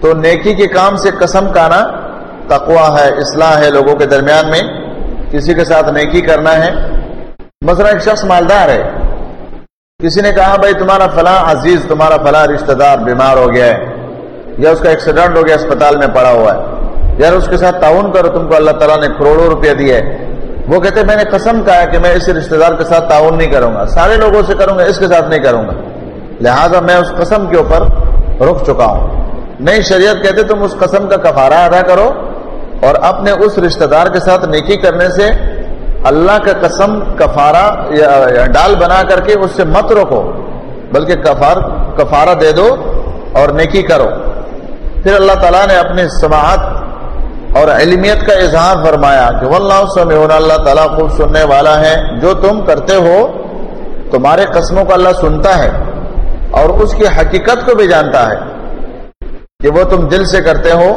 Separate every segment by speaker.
Speaker 1: تو نیکی کے کام سے قسم کھانا تقویٰ ہے، اصلاح ہے لوگوں کے درمیان میں، کسی کے ساتھ نیکی کرنا ہے۔ مثلا ایک شخص مالدار ہے، کسی نے کہا بھائی تمہارا فلاں عزیز، تمہارا فلاں رشتہ دار بیمار ہو گیا ہے، یا اس کا ایکسیڈنٹ ہو گیا، اسپتال میں پڑا ہوا ہے، یار اس کے ساتھ تعاون کرو، تم کو اللہ تعالیٰ نے کروڑوں روپے دیے۔ وہ کہتے ہیں میں نے قسم کہا کہ میں اس رشتہ دار کے ساتھ تعاون نہیں کروں گا، سارے لوگوں سے کروں گا، اس کے ساتھ نہیں کروں گا، لہٰذا میں اس قسم کے اوپر رک چکا ہوں۔ نہیں، شریعت کہتے تم اس قسم کا کفارہ ادا کرو اور اپنے اس رشتہ دار کے ساتھ نیکی کرنے سے اللہ کا قسم کفارہ یا ڈال بنا کر کے اس سے مت روکو، بلکہ کفارہ دے دو اور نیکی کرو۔ پھر اللہ تعالیٰ نے اپنی سماعت اور علمیت کا اظہار فرمایا کہ واللہ سمیع، اللہ تعالیٰ خوب سننے والا ہے، جو تم کرتے ہو تمہارے قسموں کو اللہ سنتا ہے اور اس کی حقیقت کو بھی جانتا ہے کہ وہ تم دل سے کرتے ہو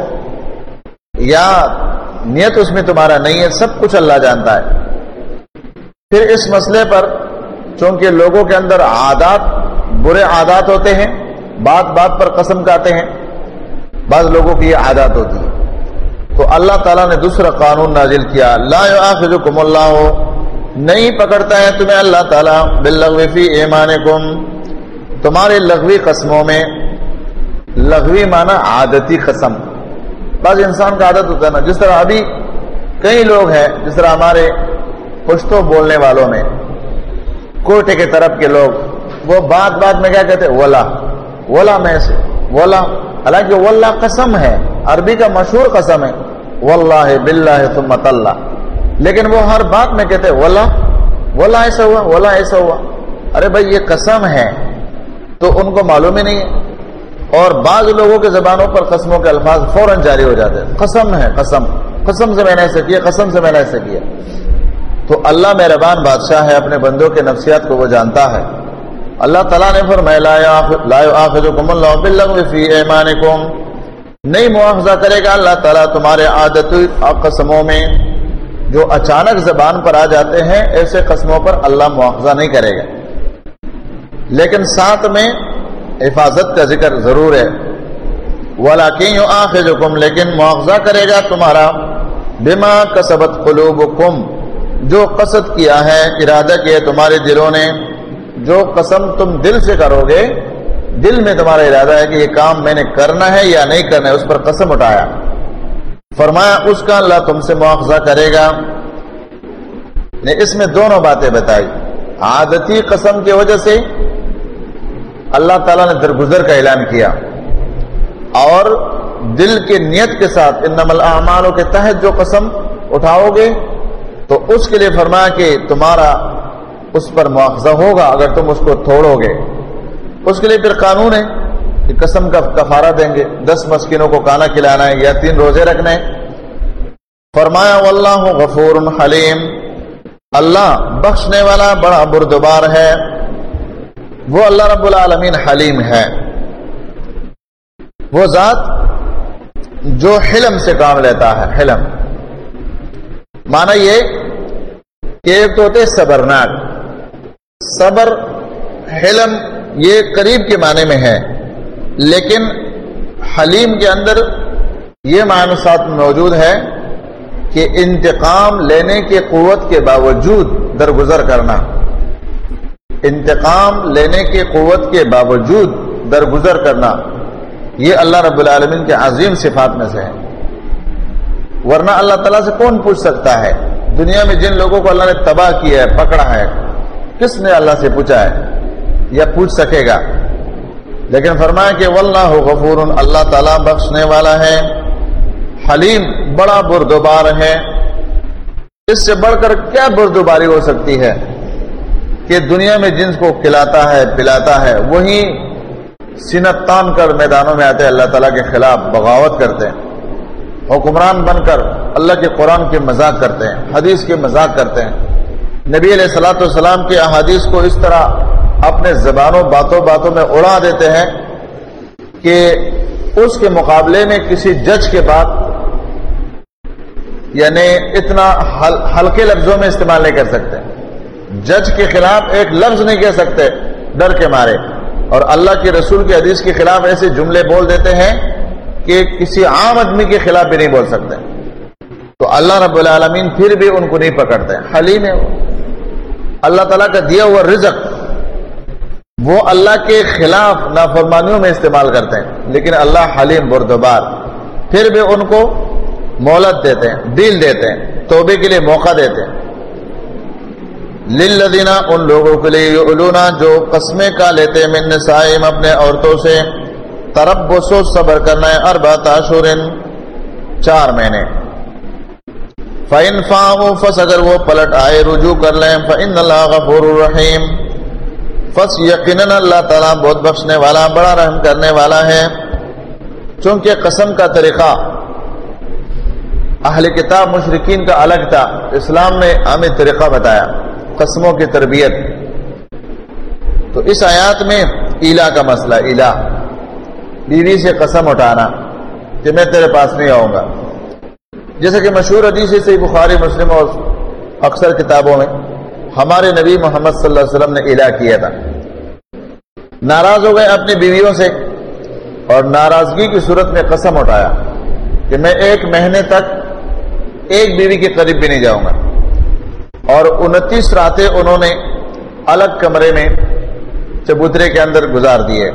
Speaker 1: یا نیت اس میں تمہارا نہیں ہے، سب کچھ اللہ جانتا ہے۔ پھر اس مسئلے پر چونکہ لوگوں کے اندر عادات، برے عادات ہوتے ہیں، بات بات پر قسم کھاتے ہیں، بعض لوگوں کی یہ عادات ہوتی ہے، تو اللہ تعالیٰ نے دوسرا قانون نازل کیا، لا یؤاخذکم اللہ، نہیں پکڑتا ہے تمہیں اللہ تعالیٰ باللغو فی ایمانکم، تمہارے لغوی قسموں میں۔ لغوی معنی عادتی قسم، بعض انسان کا عادت ہوتا ہے نا، جس طرح ابھی کئی لوگ ہیں، جس طرح ہمارے پشتو بولنے والوں میں کوٹے کے طرف کے لوگ، وہ بات بات میں کیا کہتے ہیں، ولا میں سے ولا، حالانکہ واللہ قسم ہے، عربی کا مشہور قسم ہے، واللہ باللہ ثم تاللہ، لیکن وہ ہر بات میں کہتے ہیں ولا ایسا ہوا، ولا ایسا ہوا۔ ارے بھائی یہ قسم ہے، تو ان کو معلوم ہی نہیں ہے، اور بعض لوگوں کے زبانوں پر قسموں کے الفاظ فوراً جاری ہو جاتے ہیں، قسم ہے، قسم سے میں نے ایسا کیا، قسم سے میں نے ایسا کیا۔ تو اللہ مہربان بادشاہ ہے، اپنے بندوں کے نفسیات کو وہ جانتا ہے۔ اللہ تعالیٰ نے فرمایا لا یؤاخذکم اللہ باللغو فی ایمانکم، نہیں مواخذہ کرے گا اللہ تعالیٰ تمہارے عادتی قسموں میں، جو اچانک زبان پر آ جاتے ہیں، ایسے قسموں پر اللہ مواخذہ نہیں کرے گا، لیکن ساتھ میں حفاظت کا ذکر ضرور ہے۔ وَلَكِنْ يُؤَاخِذُكُمْ، لیکن مواخذہ کرے گا تمہارا، بِمَا كَسَبَتْ قُلُوبُكُمْ، جو قصد کیا ہے، ارادہ کیا تمہارے دلوں نے، جو قسم تم دل سے کرو گے، دل میں تمہارا ارادہ ہے کہ یہ کام میں نے کرنا ہے یا نہیں کرنا ہے، اس پر قسم اٹھایا، فرمایا اس کا اللہ تم سے مواخذہ کرے گا۔ نے اس میں دونوں باتیں بتائی، عادتی قسم کی وجہ سے اللہ تعالیٰ نے درگزر کا اعلان کیا، اور دل کے نیت کے ساتھ انما الاعمال کے تحت جو قسم اٹھاؤ گے تو اس کے لیے فرمایا کہ تمہارا اس پر مواخذہ ہوگا اگر تم اس کو توڑو گے۔ اس کے لیے پھر قانون ہے کہ قسم کا کفارہ دیں گے، 10 مسکینوں کو کھانا کھلانا ہے یا 3 روزے رکھنے۔ فرمایا واللہ غفور حلیم، اللہ بخشنے والا بڑا بردبار ہے، وہ اللہ رب العالمین حلیم ہے، وہ ذات جو حلم سے کام لیتا ہے۔ حلم معنی یہ کہ ایک تو ہوتے صبرناک، صبر حلم یہ قریب کے معنی میں ہے، لیکن حلیم کے اندر یہ معنی ساتھ موجود ہے کہ انتقام لینے کی قوت کے باوجود درگزر کرنا، انتقام لینے کی قوت کے باوجود درگزر کرنا، یہ اللہ رب العالمین کے عظیم صفات میں سے ہے۔ ورنہ اللہ تعالیٰ سے کون پوچھ سکتا ہے؟ دنیا میں جن لوگوں کو اللہ نے تباہ کیا ہے، پکڑا ہے، کس نے اللہ سے پوچھا ہے یا پوچھ سکے گا؟ لیکن فرمایا کہ واللہ غفور، اللہ تعالیٰ بخشنے والا ہے، حلیم بڑا بردبار ہے۔ اس سے بڑھ کر کیا بردباری ہو سکتی ہے کہ دنیا میں جن کو کھلاتا ہے پلاتا ہے وہی سینہ تان کر میدانوں میں آتے ہیں، اللہ تعالیٰ کے خلاف بغاوت کرتے ہیں، حکمران بن کر اللہ کے قرآن کے مذاق کرتے ہیں، حدیث کے مذاق کرتے ہیں، نبی علیہ الصلوۃ والسلام کی احادیث کو اس طرح اپنے زبانوں باتوں میں اڑا دیتے ہیں کہ اس کے مقابلے میں کسی جج کے بعد یعنی اتنا ہلکے لفظوں میں استعمال نہیں کر سکتے، جج کے خلاف ایک لفظ نہیں کہہ سکتے ڈر کے مارے، اور اللہ کے رسول کی حدیث کے خلاف ایسے جملے بول دیتے ہیں کہ کسی عام آدمی کے خلاف بھی نہیں بول سکتے. تو اللہ رب العالمین پھر بھی ان کو نہیں پکڑتے. حلیم ہے وہ. اللہ تعالیٰ کا دیا ہوا رزق وہ اللہ کے خلاف نافرمانیوں میں استعمال کرتے ہیں، لیکن اللہ حلیم بردبار، پھر بھی ان کو مہلت دیتے ہیں، ڈیل دیتے ہیں، توبے کے لیے موقع دیتے ہیں. للذین، ان لوگوں کے لیے، یؤلون، جو قسمیں کا لیتے ہیں، من نسائہم، اپنے عورتوں سے، تربص، صبر کرنا ہے، 4 اشہر، 4 مہینے. فَإِنْ فَاءُوا، پس اگر وہ پلٹ آئے، رجوع کر لیں، فَإِنَّ اللَّهَ غَفُورٌ رَحِيمٌ، پس یقیناً اللہ تعالیٰ بہت بخشنے والا، بڑا رحم کرنے والا ہے. چونکہ قسم کا طریقہ اہل کتاب مشرکین کا الگ تھا، اسلام نے ہمیں طریقہ بتایا قسموں کی تربیت. تو اس آیات میں الہ کا مسئلہ، الہ، بیوی سے قسم اٹھانا کہ میں تیرے پاس نہیں آؤں گا، جیسا کہ مشہور حدیث سے بخاری، مسلم اور اکثر کتابوں میں ہمارے نبی محمد صلی اللہ علیہ وسلم نے الہ کیا تھا. ناراض ہو گئے اپنی بیویوں سے اور ناراضگی کی صورت میں قسم اٹھایا کہ میں 1 مہینے تک ایک بیوی کے قریب بھی نہیں جاؤں گا. اور 29 راتیں انہوں نے الگ کمرے میں چبوترے کے اندر گزار دیے.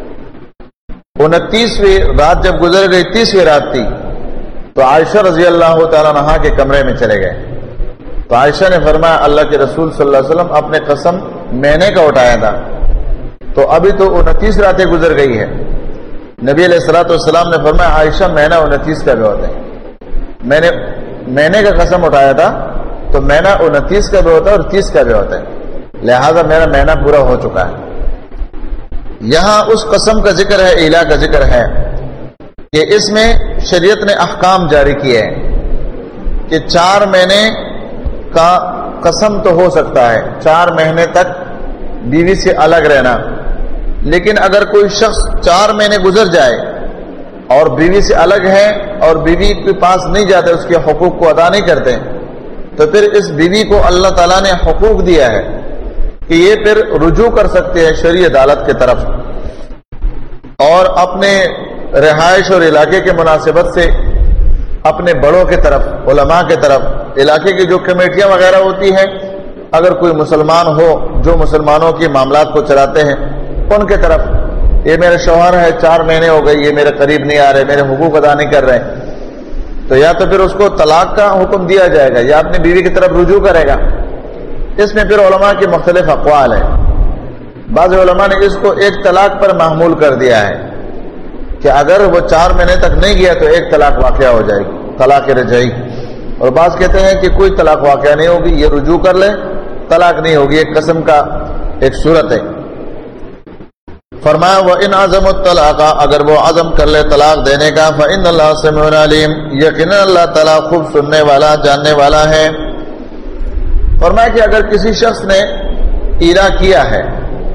Speaker 1: 29ویں رات جب گزر گئی، 30ویں رات تھی، تو عائشہ رضی اللہ تعالیٰ عنہا کے کمرے میں چلے گئے. تو عائشہ نے فرمایا اللہ کے رسول صلی اللہ علیہ وسلم اپنے قسم مہینے کا اٹھایا تھا، تو ابھی تو 29 راتیں گزر گئی ہے. نبی علیہ الصلوۃ والسلام نے فرمایا عائشہ مہینہ 29 کا بھی ہوتا ہے، میں نے مہینے کا قسم اٹھایا تھا تو مہینہ 29 کا بھی ہوتا ہے اور 30 کا بھی ہوتا ہے، لہذا میرا مہینہ پورا ہو چکا ہے. یہاں اس قسم کا ذکر ہے، الہ کا ذکر ہے کہ اس میں شریعت نے احکام جاری کیے ہیں کہ 4 مہینے کا قسم تو ہو سکتا ہے، 4 مہینے تک بیوی سے الگ رہنا. لیکن اگر کوئی شخص 4 مہینے گزر جائے اور بیوی سے الگ ہے اور بیوی کے پاس نہیں جاتے، اس کے حقوق کو ادا نہیں کرتے، تو پھر اس بیوی کو اللہ تعالیٰ نے حقوق دیا ہے کہ یہ پھر رجوع کر سکتے ہیں شرعی عدالت کی طرف، اور اپنے رہائش اور علاقے کے مناسبت سے اپنے بڑوں کی طرف، علماء کی طرف، علاقے کی جو کمیٹیاں وغیرہ ہوتی ہیں، اگر کوئی مسلمان ہو جو مسلمانوں کے معاملات کو چلاتے ہیں، ان کی طرف، یہ میرے شوہر ہے 4 مہینے ہو گئے، یہ میرے قریب نہیں آ رہے، میرے حقوق ادا نہیں کر رہے، تو یا تو پھر اس کو طلاق کا حکم دیا جائے گا یا اپنی بیوی کی طرف رجوع کرے گا. اس میں پھر علماء کے مختلف اقوال ہیں. بعض علماء نے اس کو 1 طلاق پر محمول کر دیا ہے کہ اگر وہ 4 مہینے تک نہیں گیا تو 1 طلاق واقع ہو جائے گی، طلاق رجعی. اور بعض کہتے ہیں کہ کوئی طلاق واقع نہیں ہوگی، یہ رجوع کر لے، طلاق نہیں ہوگی، ایک قسم کا ایک صورت ہے. فرمایا وَإِنْ عَزَمُوا الطَّلَاقَ، اگر وہ عزم کر لے طلاق دینے کا، فَإِنَّ اللَّهَ سَمِيعٌ عَلِيمٌ، یقیناً اللہ تعالیٰ خوب سننے والا، جاننے والا ہے. فرمایا کہ اگر کسی شخص نے ایرا کیا ہے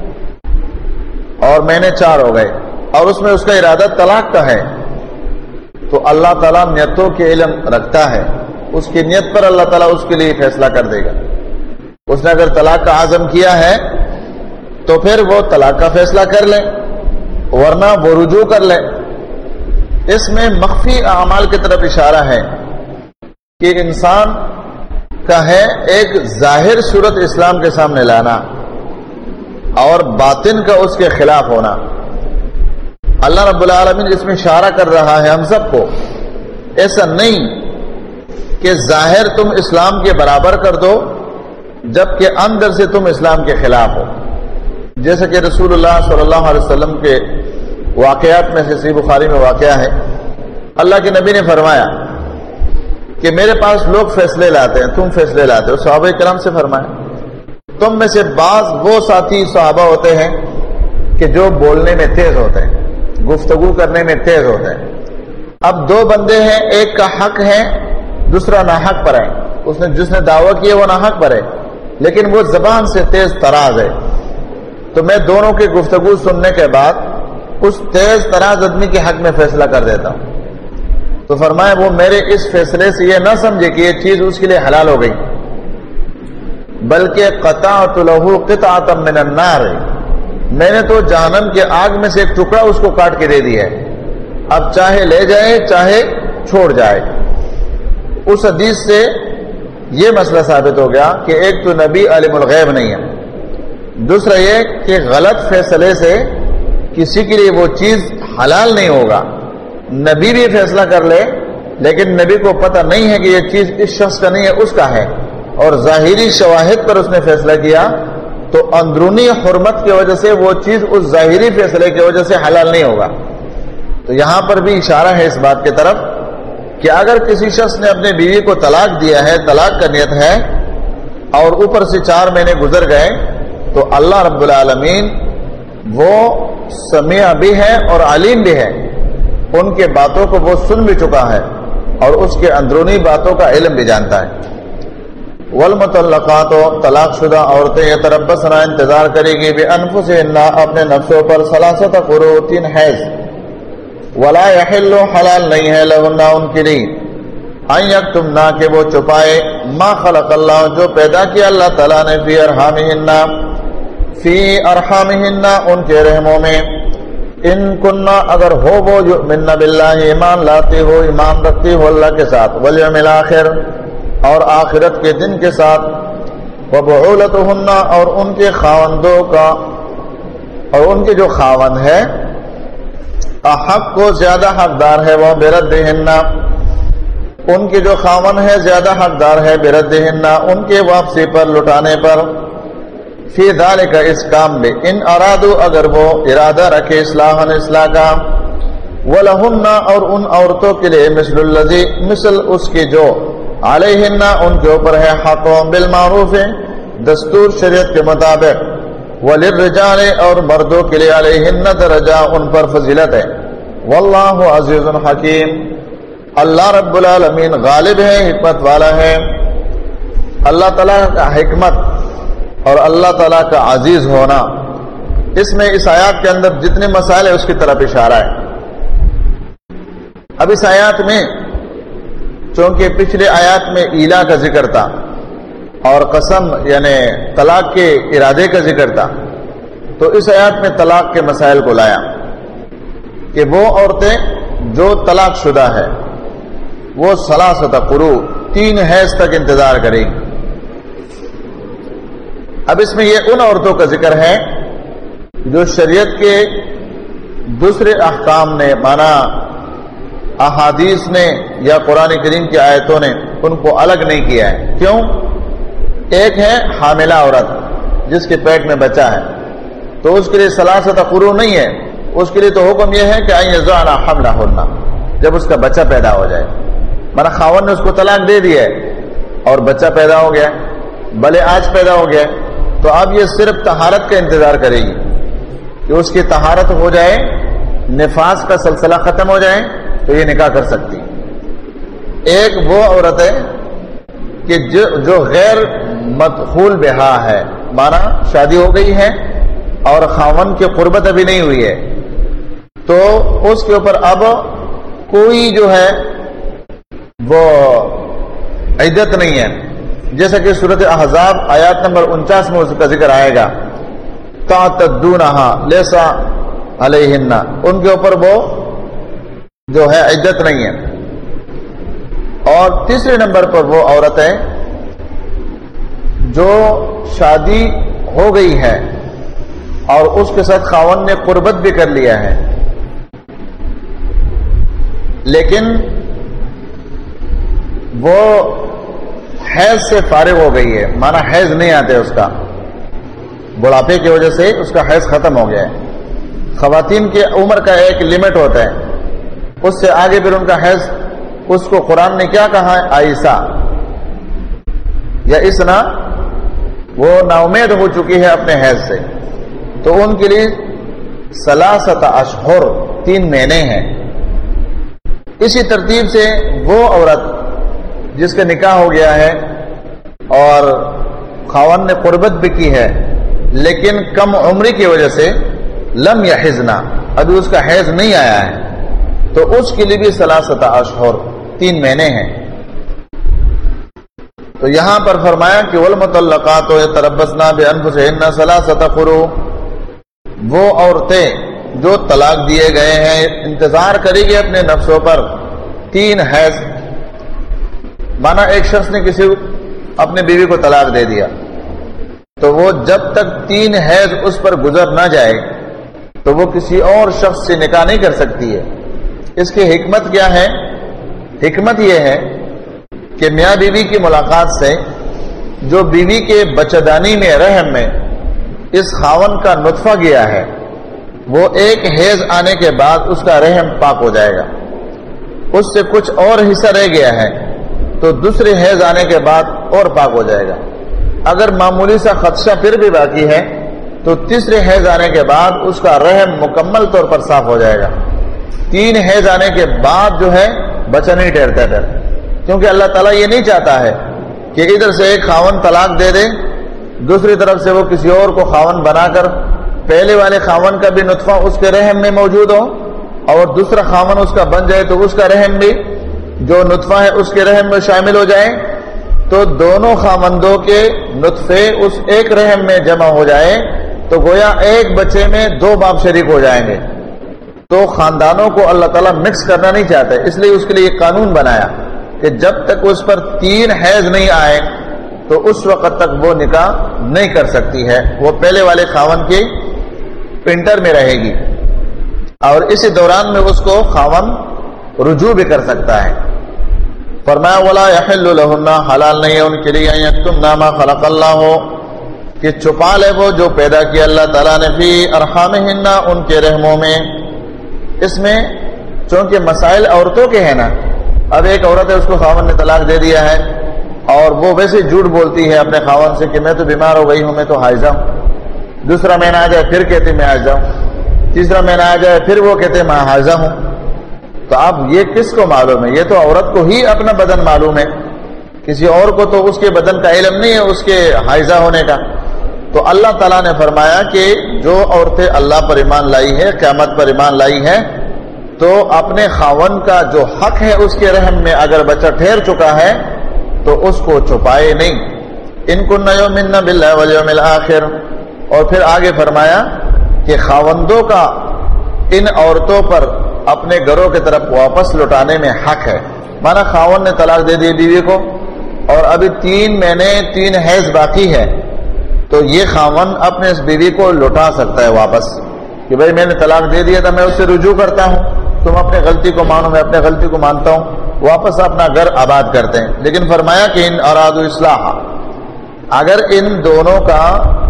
Speaker 1: اور مہینے 4 ہو گئے اور اس میں اس کا ارادہ طلاق کا ہے، تو اللہ تعالیٰ نیتوں کے علم رکھتا ہے، اس کی نیت پر اللہ تعالیٰ اس کے لیے فیصلہ کر دے گا. اس نے اگر طلاق کا عزم کیا ہے تو پھر وہ طلاق کا فیصلہ کر لے، ورنہ وہ رجوع کر لے. اس میں مخفی اعمال کی طرف اشارہ ہے کہ انسان کا ہے ایک ظاہر صورت اسلام کے سامنے لانا اور باطن کا اس کے خلاف ہونا. اللہ رب العالمین اس میں اشارہ کر رہا ہے ہم سب کو، ایسا نہیں کہ ظاہر تم اسلام کے برابر کر دو جبکہ اندر سے تم اسلام کے خلاف ہو. جیسا کہ رسول اللہ صلی اللہ علیہ وسلم کے واقعات میں سے صحیح بخاری میں واقعہ ہے، اللہ کے نبی نے فرمایا کہ میرے پاس لوگ فیصلے لاتے ہیں، تم فیصلے لاتے ہو. صحابہ کرام سے فرمایا تم میں سے بعض وہ ساتھی صحابہ ہوتے ہیں کہ جو بولنے میں تیز ہوتے ہیں، گفتگو کرنے میں تیز ہوتے ہیں. اب 2 بندے ہیں، ایک کا حق ہے، دوسرا ناحق پر ہے. جس نے دعویٰ کیا وہ ناحق پر ہے، لیکن وہ زبان سے تیز تراز ہے. تو میں دونوں کی گفتگو سننے کے بعد اس تیز تراز آدمی کے حق میں فیصلہ کر دیتا ہوں. تو فرمایا وہ میرے اس فیصلے سے یہ نہ سمجھے کہ یہ چیز اس کے لیے حلال ہو گئی، بلکہ قطعت له قطعة من النار، میں نے تو جہنم کے آگ میں سے ایک ٹکڑا اس کو کاٹ کے دے دیا ہے. اب چاہے لے جائے چاہے چھوڑ جائے۔ اس حدیث سے یہ مسئلہ ثابت ہو گیا کہ ایک تو نبی عالم الغیب نہیں ہے، دوسرا یہ کہ غلط فیصلے سے کسی کے لیے وہ چیز حلال نہیں ہوگا۔ نبی بھی فیصلہ کر لے لیکن نبی کو پتہ نہیں ہے کہ یہ چیز اس شخص کا نہیں ہے، اس کا ہے، اور ظاہری شواہد پر اس نے فیصلہ کیا تو اندرونی حرمت کی وجہ سے وہ چیز اس ظاہری فیصلے کی وجہ سے حلال نہیں ہوگا۔ تو یہاں پر بھی اشارہ ہے اس بات کی طرف کہ اگر کسی شخص نے اپنے بیوی کو طلاق دیا ہے، طلاق کا نیت ہے، اور اوپر سے 4 مہینے گزر گئے، تو اللہ رب العالمین وہ سمیع بھی ہے اور علیم بھی ہے، ان کے باتوں کو وہ سن بھی چکا ہے اور اس کے اندرونی باتوں کا علم بھی جانتا ہے۔ والمطلقات، طلاق شدہ عورتیں یتربصن انتظار کرے گی بانفسہن اپنے نفسوں پر 3 قروء 3 حیض، ولا یحل حلال نہیں ہے لہن ان کے لیے ان یکتمنا کہ وہ چھپائے ما خلق اللہ جو پیدا کیا اللہ تعالیٰ نے فی ارحامہن ان کے رحموں میں، ان کننا اگر ہو وہ یؤمن باللہ ایمان لاتے ہو، ایمان رکھتے ہو اللہ کے ساتھ، والیوم الآخر اور آخرت کے دن کے ساتھ، وبعولتہن اور ان کے خاوندوں کا، اور ان کے جو خاوند ہے احق کو زیادہ حقدار ہے، وہ بردہن ان کے جو خاوند ہے زیادہ حقدار ہے، بردہن ان کے واپسی پر، لٹانے پر، فی ذالک اس کام میں، ان ارادو اگر وہ ارادہ رکھے اصلاحاً اصلاح کا، ولہن اور ان عورتوں کے لیے مثل الذی مثل اس کے جو علیہن ان کے اوپر ہے، حق بالمعروف دستور شریعت کے مطابق، وللرجال اور مردوں کے لیے علیہن درجہ ان پر فضیلت ہے، واللہ عزیز حکیم اللہ رب العالمین غالب ہے، حکمت والا ہے۔ اللہ تعالیٰ کا حکمت اور اللہ تعالیٰ کا عزیز ہونا، اس میں اس آیات کے اندر جتنے مسائل ہیں اس کی طرف اشارہ ہے۔ اب اس آیات میں چونکہ پچھلے آیات میں ایلا کا ذکر تھا اور قسم یعنی طلاق کے ارادے کا ذکر تھا، تو اس آیات میں طلاق کے مسائل کو لایا کہ وہ عورتیں جو طلاق شدہ ہے وہ 3 قروء 3 حیض تک انتظار کریں گی۔ اب اس میں یہ ان عورتوں کا ذکر ہے جو شریعت کے دوسرے احکام نے مانا احادیث نے یا قرآن کریم کی آیتوں نے ان کو الگ نہیں کیا ہے۔ کیوں؟ ایک ہے حاملہ عورت جس کے پیٹ میں بچہ ہے، تو اس کے لیے 3 قروء نہیں ہے، اس کے لیے تو حکم یہ ہے کہ ان یضعن حملہن، جب اس کا بچہ پیدا ہو جائے، مانا خاوند نے اس کو طلاق دے دی ہے اور بچہ پیدا ہو گیا، بھلے آج پیدا ہو گیا، تو اب یہ صرف طہارت کا انتظار کرے گی کہ اس کی طہارت ہو جائے، نفاس کا سلسلہ ختم ہو جائے تو یہ نکاح کر سکتی۔ ایک وہ عورت ہے کہ جو غیر مدخول بہا ہے، مانا شادی ہو گئی ہے اور خاوند کی قربت ابھی نہیں ہوئی ہے، تو اس کے اوپر اب کوئی جو ہے وہ عدت نہیں ہے، جیسا کہ سورۃ احزاب آیات نمبر 49 میں اس کا ذکر آئے گا، تعتدونہا لیس علیہن، ان کے اوپر وہ جو ہے عدت نہیں ہے۔ اور تیسرے نمبر پر وہ عورت ہے جو شادی ہو گئی ہے اور اس کے ساتھ خاوند نے قربت بھی کر لیا ہے، لیکن وہ حیض سے فارغ ہو گئی ہے، مانا حیض نہیں آتے، اس کا بڑھاپے کی وجہ سے اس کا حیض ختم ہو گیا ہے۔ خواتین کی عمر کا ایک لمٹ ہوتا ہے، اس سے آگے پھر ان کا حیض، اس کو قرآن نے کیا کہا ہے؟ عائشہ یا اسنا، وہ نا امید ہو چکی ہے اپنے حیض سے، تو ان کے لیے 3 اشہر 3 مہینے ہیں۔ اسی ترتیب سے وہ عورت جس کا نکاح ہو گیا ہے اور خاوند نے قربت بھی کی ہے لیکن کم عمری کی وجہ سے لم یحزنا، ابھی اس کا حیض نہیں آیا ہے، تو اس کے لیے بھی 3 اشہر 3 مہینے ہیں۔ تو یہاں پر فرمایا کہ والمطلقات یتربصن بانفسہن 3 قروء، وہ عورتیں جو طلاق دیے گئے ہیں انتظار کرے گی اپنے نفسوں پر 3 حیض. مانا ایک شخص نے کسی اپنے بیوی کو طلاق دے دیا تو وہ جب تک 3 حیض اس پر گزر نہ جائے تو وہ کسی اور شخص سے نکاح نہیں کر سکتی ہے. اس کی حکمت کیا ہے؟ حکمت یہ ہے کہ میاں بیوی کی ملاقات سے جو بیوی کے بچہ‌دانی میں رحم میں اس خاون کا نطفہ گیا ہے وہ ایک حیض آنے کے بعد اس کا رحم پاک ہو جائے گا. اس سے کچھ اور حصہ رہ گیا ہے تو دوسرے حیض آنے کے بعد اور پاک ہو جائے گا. اگر معمولی سا خدشہ پھر بھی باقی ہے تو تیسرے حیض آنے کے بعد اس کا رحم مکمل طور پر صاف ہو جائے گا. 3 حیض آنے کے بعد جو ہے بچہ نہیں ٹھہرتا پھر، کیونکہ اللہ تعالیٰ یہ نہیں چاہتا ہے کہ ادھر سے ایک خاون طلاق دے دے دوسری طرف سے وہ کسی اور کو خاون بنا کر پہلے والے خاون کا بھی نطفہ اس کے رحم میں موجود ہو اور دوسرا خاون اس کا بن جائے تو اس کا رحم بھی جو نطفہ ہے اس کے رحم میں شامل ہو جائے تو دونوں خاوندوں کے نطفے اس ایک رحم میں جمع ہو جائے تو گویا ایک بچے میں 2 باپ شریک ہو جائیں گے. تو خاندانوں کو اللہ تعالیٰ مکس کرنا نہیں چاہتے، اس لیے اس کے لیے یہ قانون بنایا کہ جب تک اس پر 3 حیض نہیں آئے تو اس وقت تک وہ نکاح نہیں کر سکتی ہے، وہ پہلے والے خاون کے پنٹر میں رہے گی اور اسی دوران میں اس کو خاون رجوع بھی کر سکتا ہے. فرمایا ولا يحل لهن، حلال نہیں ہے ان کے لیے ان یکتمن ما خلق اللہ، کہ چھپا لے وہ جو پیدا کیا اللہ تعالیٰ نے فی ارحامہن ان کے رحموں میں. اس میں چونکہ مسائل عورتوں کے ہیں نا، اب ایک عورت ہے اس کو خاون نے طلاق دے دیا ہے اور وہ ویسے جھوٹ بولتی ہے اپنے خاون سے کہ میں تو بیمار ہو گئی ہوں، میں تو حائضہ ہوں. دوسرا مہینہ آ جائے پھر کہتے میں حائضہ ہوں، تیسرا مہینہ آ جائے پھر وہ کہتے میں حائضہ ہوں. تو اب یہ کس کو معلوم ہے؟ یہ تو عورت کو ہی اپنا بدن معلوم ہے، کسی اور کو تو اس کے بدن کا علم نہیں ہے اس کے حائضہ ہونے کا. تو اللہ تعالیٰ نے فرمایا کہ جو عورتیں اللہ پر ایمان لائی ہے، قیامت پر ایمان لائی ہے، تو اپنے خاون کا جو حق ہے اس کے رحم میں اگر بچہ ٹھہر چکا ہے تو اس کو چھپائے نہیں. ان کن یؤمن باللہ والیوم الآخر. اور پھر آگے فرمایا کہ خاوندوں کا ان عورتوں پر اپنے گھروں کی طرف واپس لوٹانے میں حق ہے. مانا خاون نے طلاق دے دی بیوی کو اور ابھی 3 مہینے 3 حیض باقی ہے تو یہ خاون اپنے اس بیوی کو لوٹا سکتا ہے واپس کہ بھائی میں نے طلاق دے دیا تھا، میں اس سے رجوع کرتا ہوں، تم اپنے غلطی کو مانو، میں اپنے غلطی کو مانتا ہوں، واپس اپنا گھر آباد کرتے ہیں. لیکن فرمایا کہ ان ارادوا اصلاح، اگر ان دونوں کا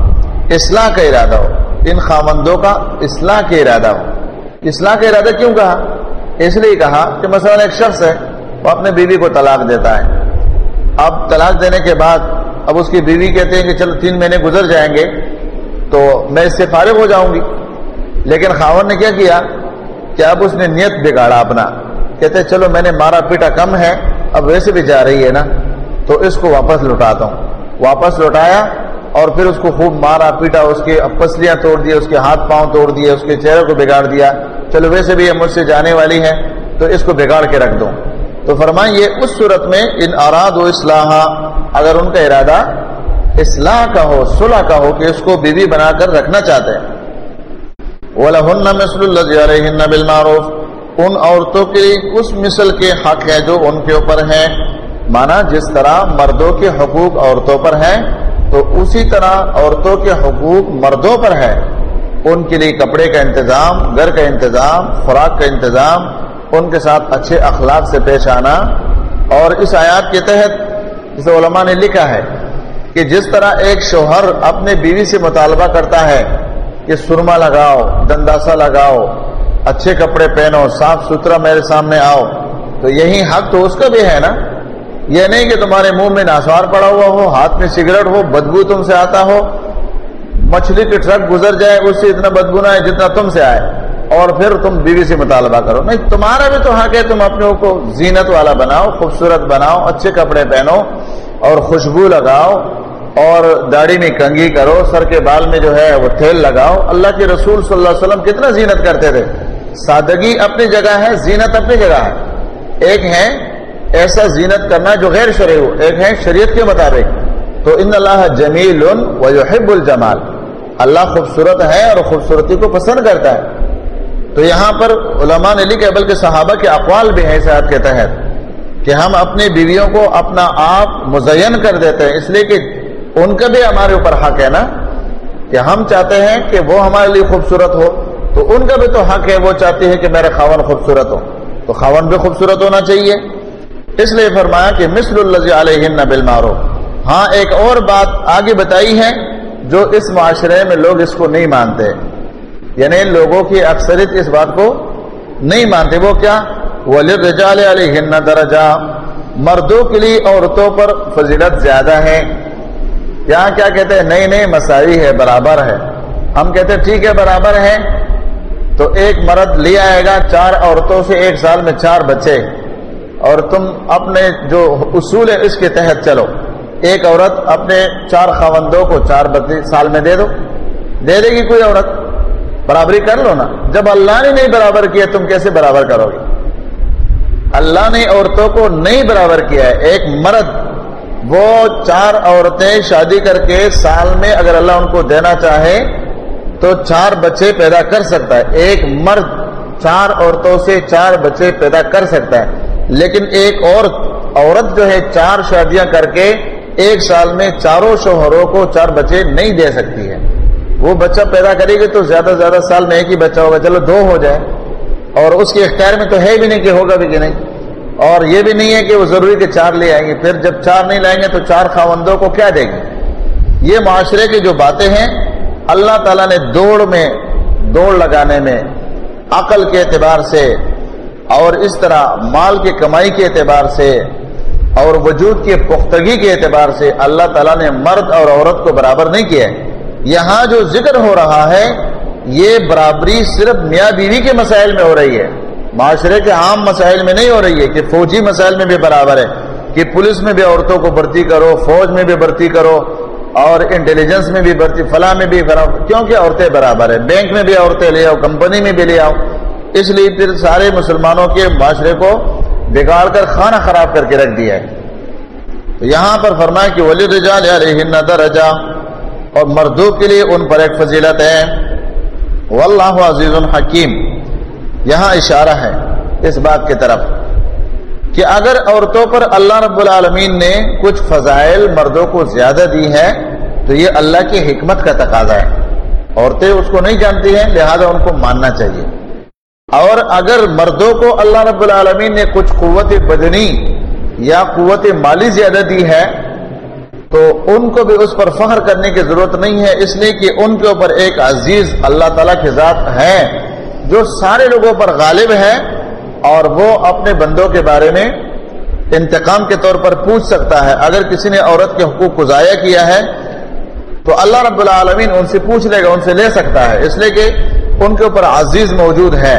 Speaker 1: اصلاح کا ارادہ ہو، ان خاوندوں کا اصلاح کا ارادہ ہو. اصلاح کا ارادہ کیوں کہا؟ اس لیے کہا کہ مثلا ایک شخص ہے وہ اپنے بیوی کو طلاق دیتا ہے. اب طلاق دینے کے بعد اب اس کی بیوی کہتے ہیں کہ چلو 3 مہینے گزر جائیں گے تو میں اس سے فارغ ہو جاؤں گی. لیکن خاون نے کیا کیا کہ اب اس نے نیت بگاڑا اپنا، کہتے چلو میں نے مارا پیٹا کم ہے، اب ویسے بھی جا رہی ہے نا تو اس کو واپس لوٹاتا ہوں. واپس لوٹایا اور پھر اس کو خوب مارا پیٹا، اس کے پسلیاں توڑ دیے، اس کے ہاتھ پاؤں توڑ دیے، اس کے چہرے کو بگاڑ دیا. چلو ویسے بھی یہ مجھ سے جانے والی ہے تو اس کو بگاڑ کے رکھ دوں. تو فرمائیں یہ اس صورت میں ان ارادوا اصلاح، اگر ان کا ارادہ اصلاح کا ہو، صلح کا ہو کہ اس کو بیوی بنا کر رکھنا چاہتے ہیں. وَلَهُنَّ مِثْلُ الَّذِي عَلَيْهِنَّ بِالْمَعْرُوفِ، ان عورتوں کے اس مثل کے حق ہے جو ان کے اوپر ہے. مانا جس طرح مردوں کے حقوق عورتوں پر ہیں تو اسی طرح عورتوں کے حقوق مردوں پر ہے. ان کے لیے کپڑے کا انتظام، گھر کا انتظام، خوراک کا انتظام، ان کے ساتھ اچھے اخلاق سے پیش آنا. اور اس آیات کے تحت جسے علماء نے لکھا ہے کہ جس طرح ایک شوہر اپنے بیوی سے مطالبہ کرتا ہے کہ سرما لگاؤ، دنداسا لگاؤ، اچھے کپڑے پہنو، صاف ستھرا میرے سامنے آؤ، تو یہی حق تو اس کا بھی ہے نا. یہ نہیں کہ تمہارے منہ میں ناسوار پڑا ہوا ہو، ہاتھ میں سگریٹ ہو، بدبو تم سے آتا ہو، مچھلی کی ٹرک گزر جائے اس سے اتنا بدبو نہ ہے جتنا تم سے آئے، اور پھر تم بیوی سے مطالبہ کرو. نہیں، تمہارا بھی تو حق ہے، تم اپنے کو زینت والا بناؤ، خوبصورت بناؤ، اچھے کپڑے پہنو اور خوشبو لگاؤ اور داڑھی میں کنگھی کرو، سر کے بال میں جو ہے وہ تیل لگاؤ. اللہ کے رسول صلی اللہ علیہ وسلم کتنا زینت کرتے تھے. سادگی اپنی جگہ ہے، زینت اپنی جگہ ہے. ایک ہے ایسا زینت کرنا جو غیر شرعی ہو، ایک ہے شریعت کے مطابق. تو ان اللہ جمیل ویحب الجمال، اللہ خوبصورت ہے اور خوبصورتی کو پسند کرتا ہے. تو یہاں پر علماء نے لکھا بلکہ صحابہ کے اقوال بھی ہیں اس آیت کے تحت کہ ہم اپنی بیویوں کو اپنا آپ مزین کر دیتے ہیں، اس لیے کہ ان کا بھی ہمارے اوپر حق ہے نا، کہ ہم چاہتے ہیں کہ وہ ہمارے لیے خوبصورت ہو، تو ان کا بھی تو حق ہے، وہ چاہتی ہے کہ میرا خاون خوبصورت ہو، تو خاون بھی خوبصورت ہونا چاہیے۔ اس لیے فرمایا کہ مثل الذی علیہن بالمعروف۔ ہاں ایک اور بات آگے بتائی ہے جو اس معاشرے میں لوگ اس کو نہیں مانتے، یعنی لوگوں کی اکثریت اس بات کو نہیں مانتے، وہ کیا؟ وَلِلرِّجَالِ عَلَيْهِنَّ دَرَجَةٌ، مردوں کے لیے عورتوں پر فضیلت زیادہ ہے۔ یہاں کیا کہتے ہیں؟ نہیں مساوی ہے، برابر ہے۔ ہم کہتے ہیں ٹھیک ہے برابر ہے، تو ایک مرد لے آئے گا 4 عورتوں سے 1 سال میں 4 بچے، اور تم اپنے جو اصول ہے اس کے تحت چلو، ایک عورت اپنے 4 خاوندوں کو 4 بچے سال میں دے دے گی کوئی عورت؟ برابری کر لو نا۔ جب اللہ نے نہیں برابر کیا تم کیسے برابر کرو گے؟ اللہ نے عورتوں کو نہیں برابر کیا ہے۔ ایک مرد وہ 4 عورتیں شادی کر کے سال میں اگر اللہ ان کو دینا چاہے تو 4 بچے پیدا کر سکتا ہے۔ ایک مرد 4 عورتوں سے 4 بچے پیدا کر سکتا ہے، لیکن ایک عورت جو ہے 4 شادیاں کر کے 1 سال میں 4 شوہروں کو 4 بچے نہیں دے سکتی ہے۔ وہ بچہ پیدا کرے گی تو زیادہ سے زیادہ سال میں 1 ہی بچہ ہوگا، چلو 2 ہو جائے، اور اس کے اختیار میں تو ہے بھی نہیں کہ ہوگا بھی کہ نہیں، اور یہ بھی نہیں ہے کہ وہ ضروری کہ 4 لے آئیں گے، پھر جب 4 نہیں لائیں گے تو 4 خاوندوں کو کیا دیں گے؟ یہ معاشرے کی جو باتیں ہیں، اللہ تعالیٰ نے دوڑ لگانے میں عقل کے اعتبار سے اور اس طرح مال کی کمائی کے اعتبار سے اور وجود کی پختگی کے اعتبار سے اللہ تعالیٰ نے مرد اور عورت کو برابر نہیں کیا ہے۔ یہاں جو ذکر ہو رہا ہے یہ برابری صرف میاں بیوی کے مسائل میں ہو رہی ہے، معاشرے کے عام مسائل میں نہیں ہو رہی ہے، کہ فوجی مسائل میں بھی برابر ہے، کہ پولیس میں بھی عورتوں کو بھرتی کرو، فوج میں بھی بھرتی کرو، اور انٹیلیجنس میں بھی بھرتی، فلاں میں بھی برابر، کیونکہ عورتیں برابر ہے، بینک میں بھی عورتیں لے آؤ، کمپنی میں بھی لے آؤ۔ اس لیے پھر سارے مسلمانوں کے معاشرے کو بگاڑ کر خانہ خراب کر کے رکھ دیا ہے۔ تو یہاں پر فرمایا کہ وَلِلرِّجَالِ عَلَيْهِنَّ دَرَجَةٌ، اور مردوں کے لیے ان پر ایک فضیلت ہے۔ واللہ عزیز حکیم، یہاں اشارہ ہے اس بات کی طرف کہ اگر عورتوں پر اللہ رب العالمین نے کچھ فضائل مردوں کو زیادہ دی ہے تو یہ اللہ کی حکمت کا تقاضا ہے، عورتیں اس کو نہیں جانتی ہیں لہذا ان کو ماننا چاہیے۔ اور اگر مردوں کو اللہ رب العالمین نے کچھ قوت بدنی یا قوت مالی زیادہ دی ہے تو ان کو بھی اس پر فخر کرنے کی ضرورت نہیں ہے، اس لیے کہ ان کے اوپر ایک عزیز اللہ تعالیٰ کی ذات ہے جو سارے لوگوں پر غالب ہے، اور وہ اپنے بندوں کے بارے میں انتقام کے طور پر پوچھ سکتا ہے۔ اگر کسی نے عورت کے حقوق کو ضائع کیا ہے تو اللہ رب العالمین ان سے پوچھ لے گا، ان سے لے سکتا ہے، اس لیے کہ ان کے اوپر عزیز موجود ہے۔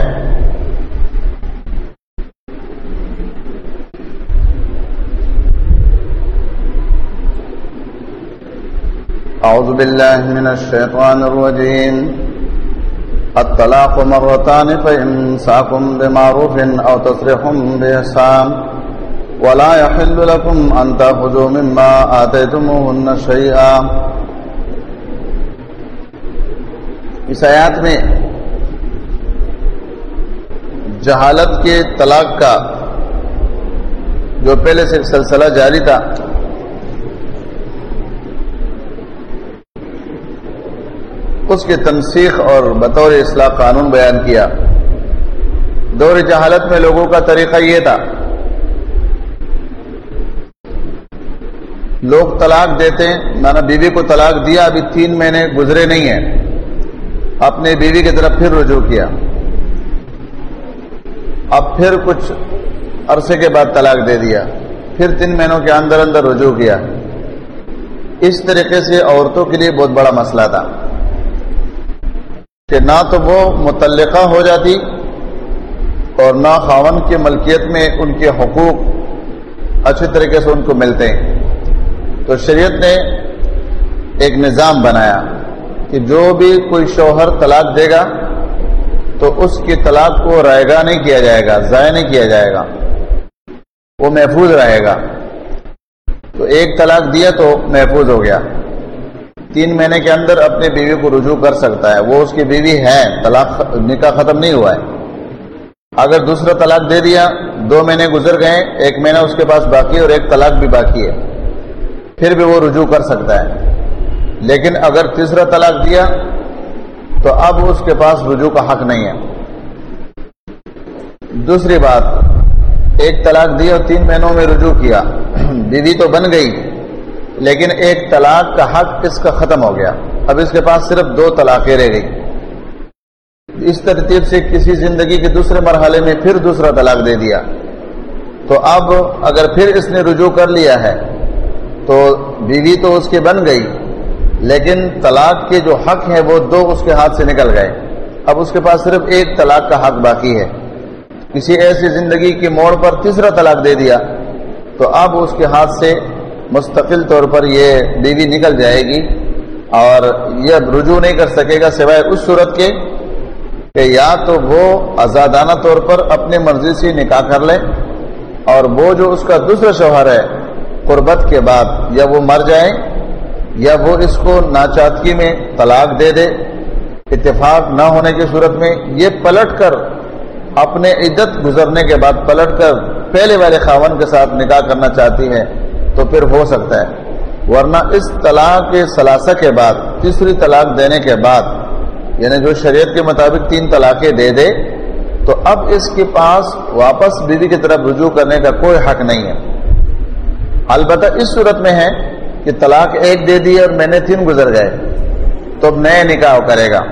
Speaker 1: اعوذ باللہ من الشیطان الرجیم۔ الطلاق مرتان فإمساك بمعروف أو تسريح بإحسان ولا يحل لكم أن تأخذوا مما آتيتموهن شيئا۔ اس آیات میں جہالت کے طلاق کا جو پہلے سے سلسلہ جاری تھا اس کی تنسیخ اور بطور اصلاح قانون بیان کیا۔ دور جہالت میں لوگوں کا طریقہ یہ تھا، لوگ طلاق دیتے ہیں، مانا بیوی کو طلاق دیا، ابھی 3 مہینے گزرے نہیں ہیں، اپنے بیوی کی طرف پھر رجوع کیا، اب پھر کچھ عرصے کے بعد طلاق دے دیا، پھر 3 مہینوں کے اندر رجوع کیا۔ اس طریقے سے عورتوں کے لیے بہت بڑا مسئلہ تھا کہ نہ تو وہ مطلقہ ہو جاتی اور نہ خاوند کی ملکیت میں ان کے حقوق اچھے طریقے سے ان کو ملتے ہیں۔ تو شریعت نے ایک نظام بنایا کہ جو بھی کوئی شوہر طلاق دے گا تو اس کی طلاق کو رائگاں نہیں کیا جائے گا، ضائع نہیں کیا جائے گا، وہ محفوظ رہے گا۔ تو ایک طلاق دیا تو محفوظ ہو گیا، 3 مہینے کے اندر اپنی بیوی کو رجوع کر سکتا ہے، وہ اس کی بیوی ہے، طلاق نکاح ختم نہیں ہوا ہے۔ اگر دوسرا طلاق دے دیا، 2 مہینے گزر گئے، 1 مہینہ اس کے پاس باقی ہے اور 1 طلاق بھی باقی ہے، پھر بھی وہ رجوع کر سکتا ہے۔ لیکن اگر تیسرا طلاق دیا تو اب اس کے پاس رجوع کا حق نہیں ہے۔ دوسری بات، 1 طلاق دی اور 3 مہینوں میں رجوع کیا، بیوی تو بن گئی لیکن 1 طلاق کا حق اس کا ختم ہو گیا، اب اس کے پاس صرف 2 طلاقیں رہ گئی۔ اس ترتیب سے کسی زندگی کے دوسرے مرحلے میں پھر دوسرا طلاق دے دیا، تو اب اگر پھر اس نے رجوع کر لیا ہے تو بیوی تو اس کی بن گئی لیکن طلاق کے جو حق ہے وہ 2 اس کے ہاتھ سے نکل گئے، اب اس کے پاس صرف 1 طلاق کا حق باقی ہے۔ کسی ایسی زندگی کے موڑ پر تیسرا طلاق دے دیا تو اب اس کے ہاتھ سے مستقل طور پر یہ بیوی نکل جائے گی اور یہ رجوع نہیں کر سکے گا سوائے اس صورت کے کہ یا تو وہ آزادانہ طور پر اپنی مرضی سے نکاح کر لے اور وہ جو اس کا دوسرا شوہر ہے قربت کے بعد یا وہ مر جائے یا وہ اس کو ناچاکھی میں طلاق دے دے، اتفاق نہ ہونے کی صورت میں یہ پلٹ کر اپنے عدت گزرنے کے بعد پلٹ کر پہلے والے خاوند کے ساتھ نکاح کرنا چاہتی ہے تو پھر ہو سکتا ہے، ورنہ اس طلاق کے ثلاثہ کے بعد تیسری طلاق دینے کے بعد یعنی جو شریعت کے مطابق 3 طلاقیں دے دے تو اب اس کے پاس واپس بیوی کی طرف رجوع کرنے کا کوئی حق نہیں ہے۔ البتہ اس صورت میں ہے کہ طلاق 1 دے دی اور مہینے 3 گزر گئے تو اب نئے نکاح کرے گا،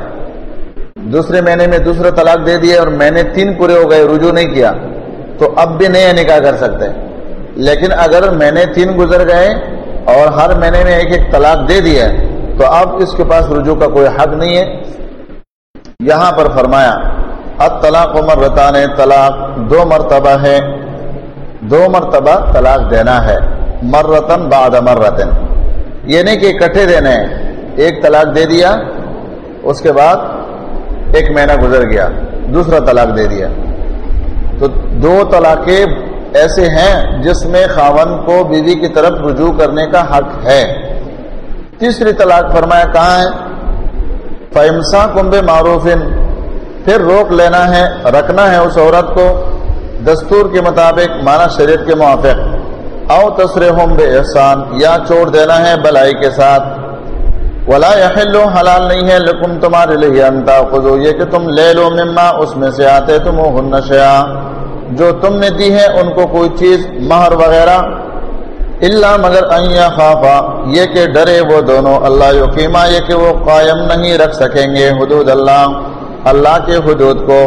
Speaker 1: دوسرے مہینے میں دوسرا طلاق دے دیا اور مہینے 3 پورے ہو گئے، رجوع نہیں کیا تو اب بھی نیا نکاح کر سکتے ہیں۔ لیکن اگر مہینے 3 گزر گئے اور ہر مہینے میں 1 طلاق دے دیا تو اب اس کے پاس رجوع کا کوئی حق نہیں ہے۔ یہاں پر فرمایا الطلاق مرتان، طلاق 2 مرتبہ ہے، 2 مرتبہ طلاق دینا ہے، مرتن بعد مرتن، یہ نہیں کہ اکٹھے دینے ہیں، 1 طلاق دے دیا اس کے بعد 1 مہینہ گزر گیا دوسرا طلاق دے دیا، تو 2 طلاقیں ایسے ہیں جس میں خاوند کو بیوی کی طرف رجوع کرنے کا حق ہے۔ تیسری طلاق فرمایا کہاں ہے؟ فَإِمْسَاكُمْ بِمَعْرُوفٍ، پھر روک لینا ہے، رکھنا ہے اس عورت کو دستور کے مطابق، معنی شریعت کے موافق، او تسرحم بِإِحْسَان، یا چھوڑ دینا ہے بلائی کے ساتھ۔ ولا يحل، حلال نہیں ہے، لکم تمہارے لیے، ان تاخذوا، یہ کہ تم لے لو، مما اس میں سے آتے تموہن شیئا، جو تم نے دی ہے ان کو کوئی چیز، مہر وغیرہ، الا مگر ان یخافا، یہ کہ ڈرے وہ دونوں، اللہ یقیما، یہ کہ وہ قائم نہیں رکھ سکیں گے حدود اللہ، اللہ کے حدود کو۔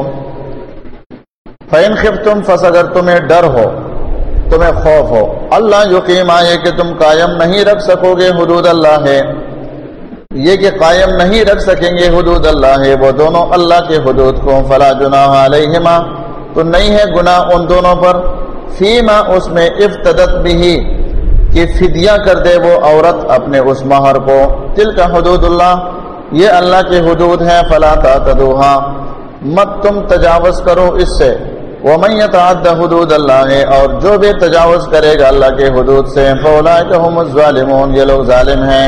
Speaker 1: فَإِنْ خِفْتُمْ، پس اگر تمہیں ڈر ہو، تمہیں خوف ہو، اللہ یقیما، یہ کہ تم قائم نہیں رکھ سکو گے حدود اللہ ہے، یہ کہ قائم نہیں رکھ سکیں گے حدود اللہ ہے وہ دونوں اللہ کے حدود کو، فلا جناح علیہما، تو نہیں ہے گناہ ان دونوں پر، فیما، اس میں، افتدت بھی، کہ فدیہ کر دے وہ عورت اپنے اس مہر کو، تلک حدود اللہ، یہ اللہ کے حدود ہیں، فلا تعتدوها، مت تم تجاوز کرو اس سے، ومن یتعد حدود اللہ، اور جو بھی تجاوز کرے گا اللہ کے حدود سے، فاولئک هم الظالمون، یہ لوگ ظالم ہیں۔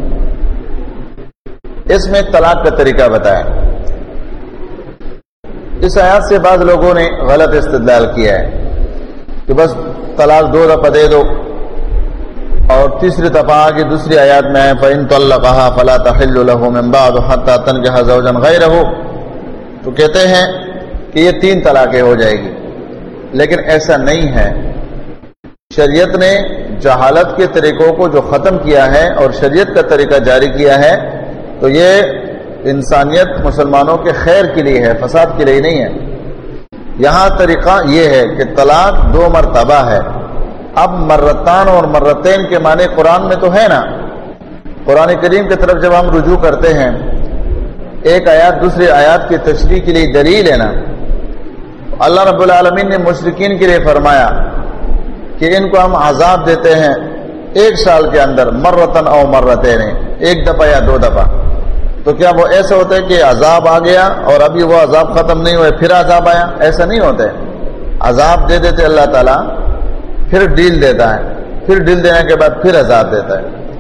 Speaker 1: اس میں طلاق کا طریقہ بتایا۔ اس آیات سے بعض لوگوں نے غلط استدلال کیا ہے کہ بس طلاق 2 دفعہ دے دو اور تیسری دفعہ آگے دوسری آیات میں ہے فَإِن طَلَّقَهَا فَلَا تَحِلُّ لَهُ مِن بَعْدُ حَتَّى تَنكِحَ زَوْجًا غَيْرَهُ، تو کہتے ہیں کہ یہ 3 طلاقیں ہو جائے گی، لیکن ایسا نہیں ہے۔ شریعت نے جہالت کے طریقوں کو جو ختم کیا ہے اور شریعت کا طریقہ جاری کیا ہے تو یہ انسانیت مسلمانوں کے خیر کے لیے ہے، فساد کے لیے نہیں ہے۔ یہاں طریقہ یہ ہے کہ طلاق 2 مرتبہ ہے۔ اب مرتان اور مرتین کے معنی قرآن میں تو ہے نا، قرآن کریم کی طرف جب ہم رجوع کرتے ہیں، ایک آیات دوسری آیات کی تشریح کے لیے دلیل ہے نا، اللہ رب العالمین نے مشرکین کے لیے فرمایا کہ ان کو ہم عذاب دیتے ہیں 1 سال کے اندر، مرتن او مرتین، 1 دفعہ یا 2 دفعہ، تو کیا وہ ایسا ہوتا ہے کہ عذاب آ گیا اور ابھی وہ عذاب ختم نہیں ہوئے پھر عذاب آیا؟ ایسا نہیں ہوتا ہے۔ عذاب دے دیتے اللہ تعالیٰ، پھر ڈیل دیتا ہے، پھر ڈیل دینے کے بعد پھر عذاب دیتا ہے۔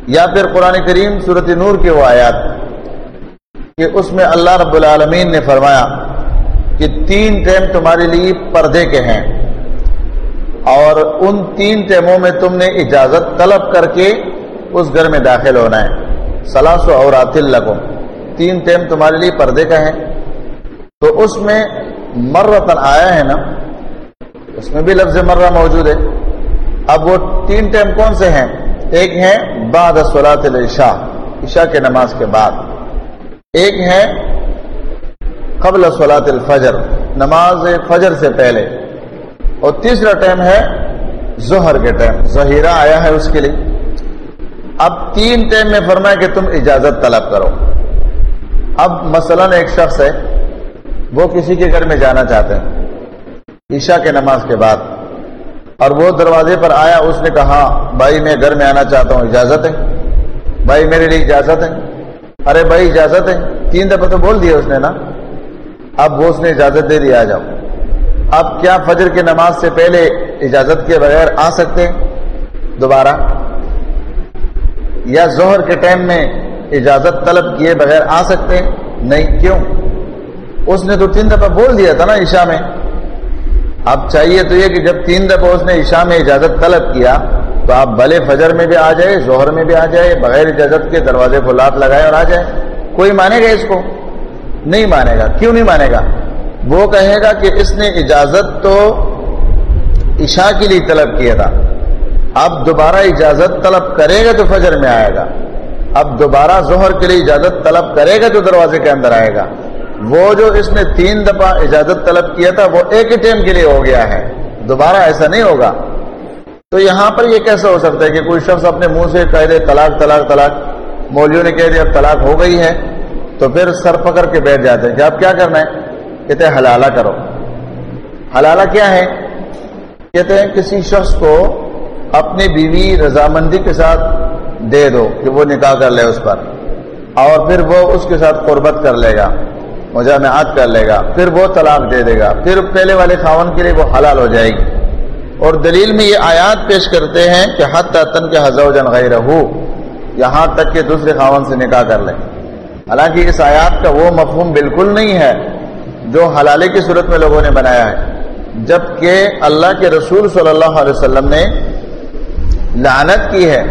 Speaker 1: یا پھر قرآن کریم سورۃ نور کے وہ آیات کہ اس میں اللہ رب العالمین نے فرمایا کہ 3 ٹائم تمہارے لیے پردے کے ہیں، اور ان 3 ٹائموں میں تم نے اجازت طلب کر کے اس گھر میں داخل ہونا ہے۔ ثلاث عورات لکم، 3 ٹائم تمہارے لیے پردے کا ہے۔ تو اس میں مرتن آیا ہے نا، اس میں بھی لفظ مرہ موجود ہے۔ اب وہ 3 ٹائم کون سے ہیں؟ ایک ہے بعد صلاۃ العشاء، عشاء کے نماز کے بعد، ایک ہے قبل صلاۃ الفجر، نماز فجر سے پہلے، اور تیسرا ٹائم ہے ظہر کے ٹائم، ظہیرہ آیا ہے اس کے لیے۔ اب 3 ٹائم میں فرمایا کہ تم اجازت طلب کرو۔ اب مثلا ایک شخص ہے، وہ کسی کے گھر میں جانا چاہتے ہیں عشاء کے نماز کے بعد، اور وہ دروازے پر آیا، اس نے کہا بھائی میں گھر میں آنا چاہتا ہوں، اجازت ہے؟ بھائی میرے لیے اجازت ہے؟ ارے بھائی اجازت ہے، 3 دفعہ تو بول دیا اس نے نا۔ اب وہ اس نے اجازت دے دیا، آ جاؤ۔ اب کیا فجر کی نماز سے پہلے اجازت کے بغیر آ سکتے ہیں دوبارہ؟ یا ظہر کے ٹائم میں اجازت طلب کیے بغیر آ سکتے ہیں؟ نہیں، کیوں؟ اس نے تو 3 دفعہ بول دیا تھا نا عشاء میں۔ اب چاہیے تو یہ کہ جب 3 دفعہ اس نے عشاء میں اجازت طلب کیا تو آپ بھلے فجر میں بھی آ جائے، ظہر میں بھی آ جائے، بغیر اجازت کے دروازے کو لات لگائے اور آ جائے۔ کوئی مانے گا اس کو؟ نہیں مانے گا۔ کیوں نہیں مانے گا؟ وہ کہے گا کہ اس نے اجازت تو عشاء کے لیے طلب کیا تھا، اب دوبارہ اجازت طلب کرے گا تو فجر میں آئے گا، اب دوبارہ ظہر کے لیے اجازت طلب کرے گا تو دروازے کے اندر آئے گا۔ وہ جو اس نے 3 دفعہ اجازت طلب کیا تھا وہ ایک ہی ٹائم کے لیے ہو گیا ہے، دوبارہ ایسا نہیں ہوگا۔ تو یہاں پر یہ کیسے ہو سکتا ہے کہ کوئی شخص اپنے منہ سے کہہ دے طلاق طلاق طلاق، مولویوں نے کہہ دیا اب طلاق ہو گئی ہے، تو پھر سر پکڑ کے بیٹھ جاتے ہیں کہ اب کیا کرنا ہے؟ کہتے ہیں حلالہ کرو۔ حلالہ کیا ہے؟ کہتے ہیں کسی شخص کو اپنی بیوی رضامندی کے ساتھ دے دو کہ وہ نکاح کر لے اس پر، اور پھر وہ اس کے ساتھ قربت کر لے گا، مجامعات کر لے گا، پھر وہ طلاق دے دے گا، پھر پہلے والے خاوند کے لیے وہ حلال ہو جائے گی۔ اور دلیل میں یہ آیات پیش کرتے ہیں کہ حتی تنکح زوجا غیرہ، یہاں تک کہ دوسرے خاوند سے نکاح کر لے۔ حالانکہ اس آیات کا وہ مفہوم بالکل نہیں ہے جو حلالے کی صورت میں لوگوں نے بنایا ہے، جبکہ اللہ کے رسول صلی اللہ علیہ وسلم نے لعنت کی ہے،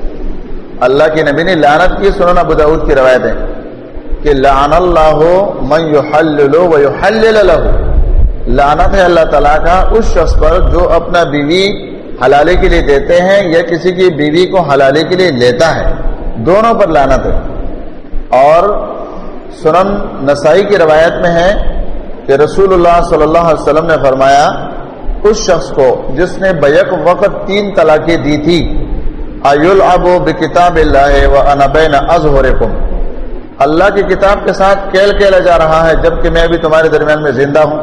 Speaker 1: اللہ کے نبی نے لعنت کی۔ سنن ابو داؤد کی روایت ہے کہ لعن اللہ من یحلل ویحلل لہ، لعنت ہے اللہ تعالیٰ کا اس شخص پر جو اپنا بیوی حلالے کے لیے دیتے ہیں یا کسی کی بیوی کو حلالے کے لیے لیتا ہے، دونوں پر لعنت ہے۔ اور سنن نسائی کی روایت میں ہے کہ رسول اللہ صلی اللہ علیہ وسلم نے فرمایا اس شخص کو جس نے بیک وقت 3 طلاقیں دی تھی، ایلعب بکتاب اللہ وانا بین اظہرکم، اللہ کی کتاب کے ساتھ کھیل کھیلا جا رہا ہے جبکہ میں ابھی تمہارے درمیان میں زندہ ہوں۔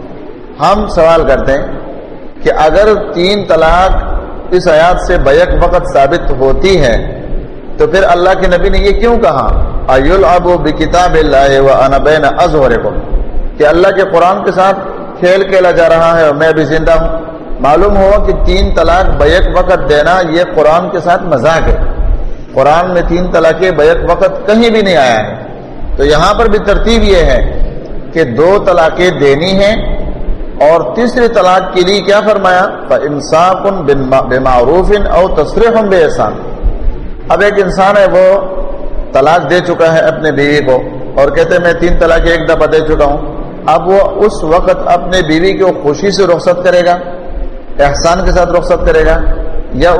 Speaker 1: ہم سوال کرتے ہیں کہ اگر 3 طلاق اس آیات سے بیک وقت ثابت ہوتی ہے تو پھر اللہ کے نبی نے یہ کیوں کہا ایلعب بکتاب اللہ وانا بین اظہرکم، کہ اللہ کے قرآن کے ساتھ کھیل کھیلا جا رہا ہے اور میں بھی زندہ ہوں؟ معلوم ہوا کہ 3 طلاق بیک وقت دینا یہ قرآن کے ساتھ مذاق ہے۔ قرآن میں 3 طلاقیں بیک وقت کہیں بھی نہیں آیا ہے۔ تو یہاں پر بھی ترتیب یہ ہے کہ 2 طلاقیں دینی ہیں، اور تیسری طلاق کے لیے کیا فرمایا؟ فَإِمْسَاكٌ بِمَعْرُوفٍ أَوْ تَصْرِيحٌ بِإِحْسَانٍ۔ اب ایک انسان ہے وہ طلاق دے چکا ہے اپنے بیوی کو اور کہتے ہیں میں 3 طلاقیں ایک دفعہ دے چکا ہوں، اب وہ اس وقت اپنے بیوی کو خوشی سے رخصت کرے گا، احسان کے ساتھ رخصت کرے گا، یا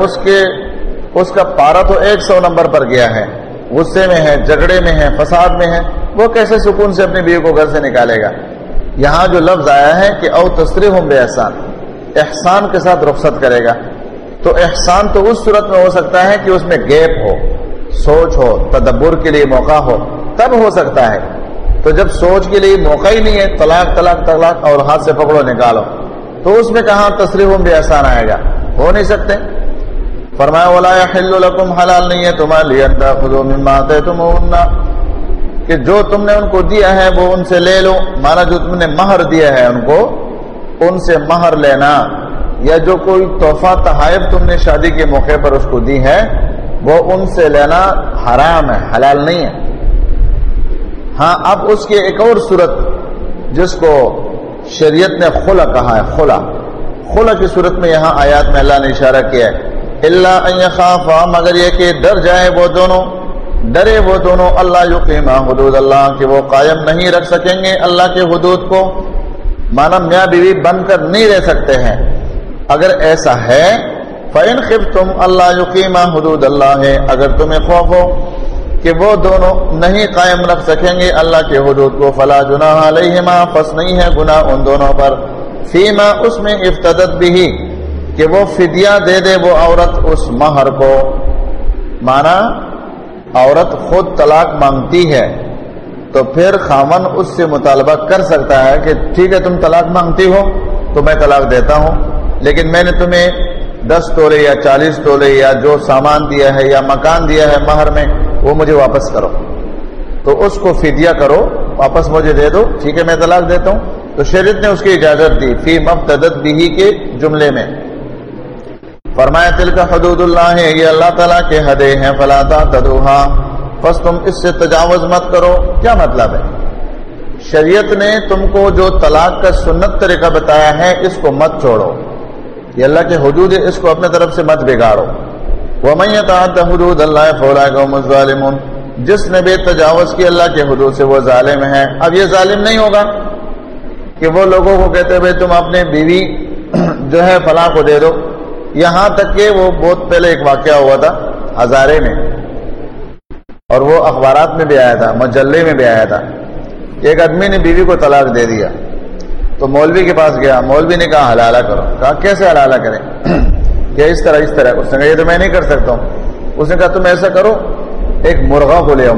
Speaker 1: اس کا پارا تو 100 نمبر پر گیا ہے، غصے میں ہے، جھگڑے میں ہے، فساد میں ہے، وہ کیسے سکون سے اپنی بیوی کو گھر سے نکالے گا؟ یہاں جو لفظ آیا ہے کہ او تصریح بِإِحْسَان، احسان کے ساتھ رخصت کرے گا، تو احسان تو اس صورت میں ہو سکتا ہے کہ اس میں گیپ ہو، سوچ ہو، تدبر کے لیے موقع ہو، تب ہو سکتا ہے۔ تو جب سوچ کے لیے موقع ہی نہیں ہے، طلاق طلاق طلاق اور ہاتھ سے پکڑو نکالو، تو اس میں کہاں تصریح بِإِحْسَان آئے گا؟ ہو نہیں سکتے۔ فرمایا وَلَا يَحِلُّ لَكُمْ، حلال نہیں ہے تمہارے لیے أَن تَأْخُذُوا مِمَّا آتَيْتُمُوهُنَّ، کہ جو تم نے ان کو دیا ہے وہ ان سے لے لو، مانا جو تم نے مہر دیا ہے ان کو، ان سے مہر لینا، یا جو کوئی تحفہ تحائف تم نے شادی کے موقع پر اس کو دی ہے وہ ان سے لینا حرام ہے، حلال نہیں ہے۔ ہاں اب اس کی ایک اور صورت جس کو شریعت نے خلع کہا ہے، خلع کی صورت میں یہاں آیات میں اللہ نے اشارہ کیا ہے، الا ان یخافا، مگر یہ کہ ڈر جائے وہ دونوں، ڈرے وہ دونوں، اللہ یقیما حدود اللہ، کہ وہ قائم نہیں رکھ سکیں گے اللہ کے حدود کو، مانا میاں بیوی بن کر نہیں رہ سکتے ہیں۔ اگر ایسا ہے فَإِنْ خِفْتُمْ اللہ یقیما حدود اللہ ہے، اگر تمہیں خوف ہو کہ وہ دونوں نہیں قائم رکھ سکیں گے اللہ کے حدود کو، فلا جناح علیہما، پس نہیں ہے گناہ ان دونوں پر، فیما، اس میں افتدت بھی، کہ وہ فدیہ دے دے وہ عورت اس مہر کو، مانا عورت خود طلاق مانگتی ہے تو پھر خاوند اس سے مطالبہ کر سکتا ہے کہ ٹھیک ہے تم طلاق مانگتی ہو تو میں طلاق دیتا ہوں، لیکن میں نے تمہیں 10 تولے یا 40 تولے یا جو سامان دیا ہے یا مکان دیا ہے مہر میں وہ مجھے واپس کرو، تو اس کو فدیہ کرو، واپس مجھے دے دو، ٹھیک ہے میں طلاق دیتا ہوں۔ تو شریعت نے اس کی اجازت دی فی مفتدت بھی کے جملے میں، فرمایا تلک حدود اللہ، یہ اللہ تعالیٰ کے حدیں ہیں، فلا تعتدوها، پس تم اس سے تجاوز مت کرو۔ کیا مطلب ہے؟ شریعت نے تم کو جو طلاق کا سنت طریقہ بتایا ہے اس کو مت چھوڑو، یہ اللہ کے حدود ہے، اس کو اپنے طرف سے مت بگاڑو۔ وَمَن يَتَعَدَّ حُدُودَ اللَّهِ فَأُولَٰئِكَ هُمُ الظَّالِمُونَ، جس نے بے تجاوز کی اللہ کے حدود سے وہ ظالم ہے۔ اب یہ ظالم نہیں ہوگا کہ وہ لوگوں کو کہتے بھائی تم اپنے بیوی جو ہے فلاں کو دے دو، یہاں تک کہ وہ بہت پہلے ایک واقعہ ہوا تھا ہزارے میں، اور وہ اخبارات میں بھی آیا تھا، مجلے میں بھی آیا تھا، ایک آدمی نے بیوی کو طلاق دے دیا تو مولوی کے پاس گیا، مولوی نے کہا حلالہ کرو، کہا کیسے حلالہ کریں؟ کہ اس طرح اس طرح، اس نے کہا یہ تو میں نہیں کر سکتا ہوں، اس نے کہا تم ایسا کرو ایک مرغا کو لے آؤ،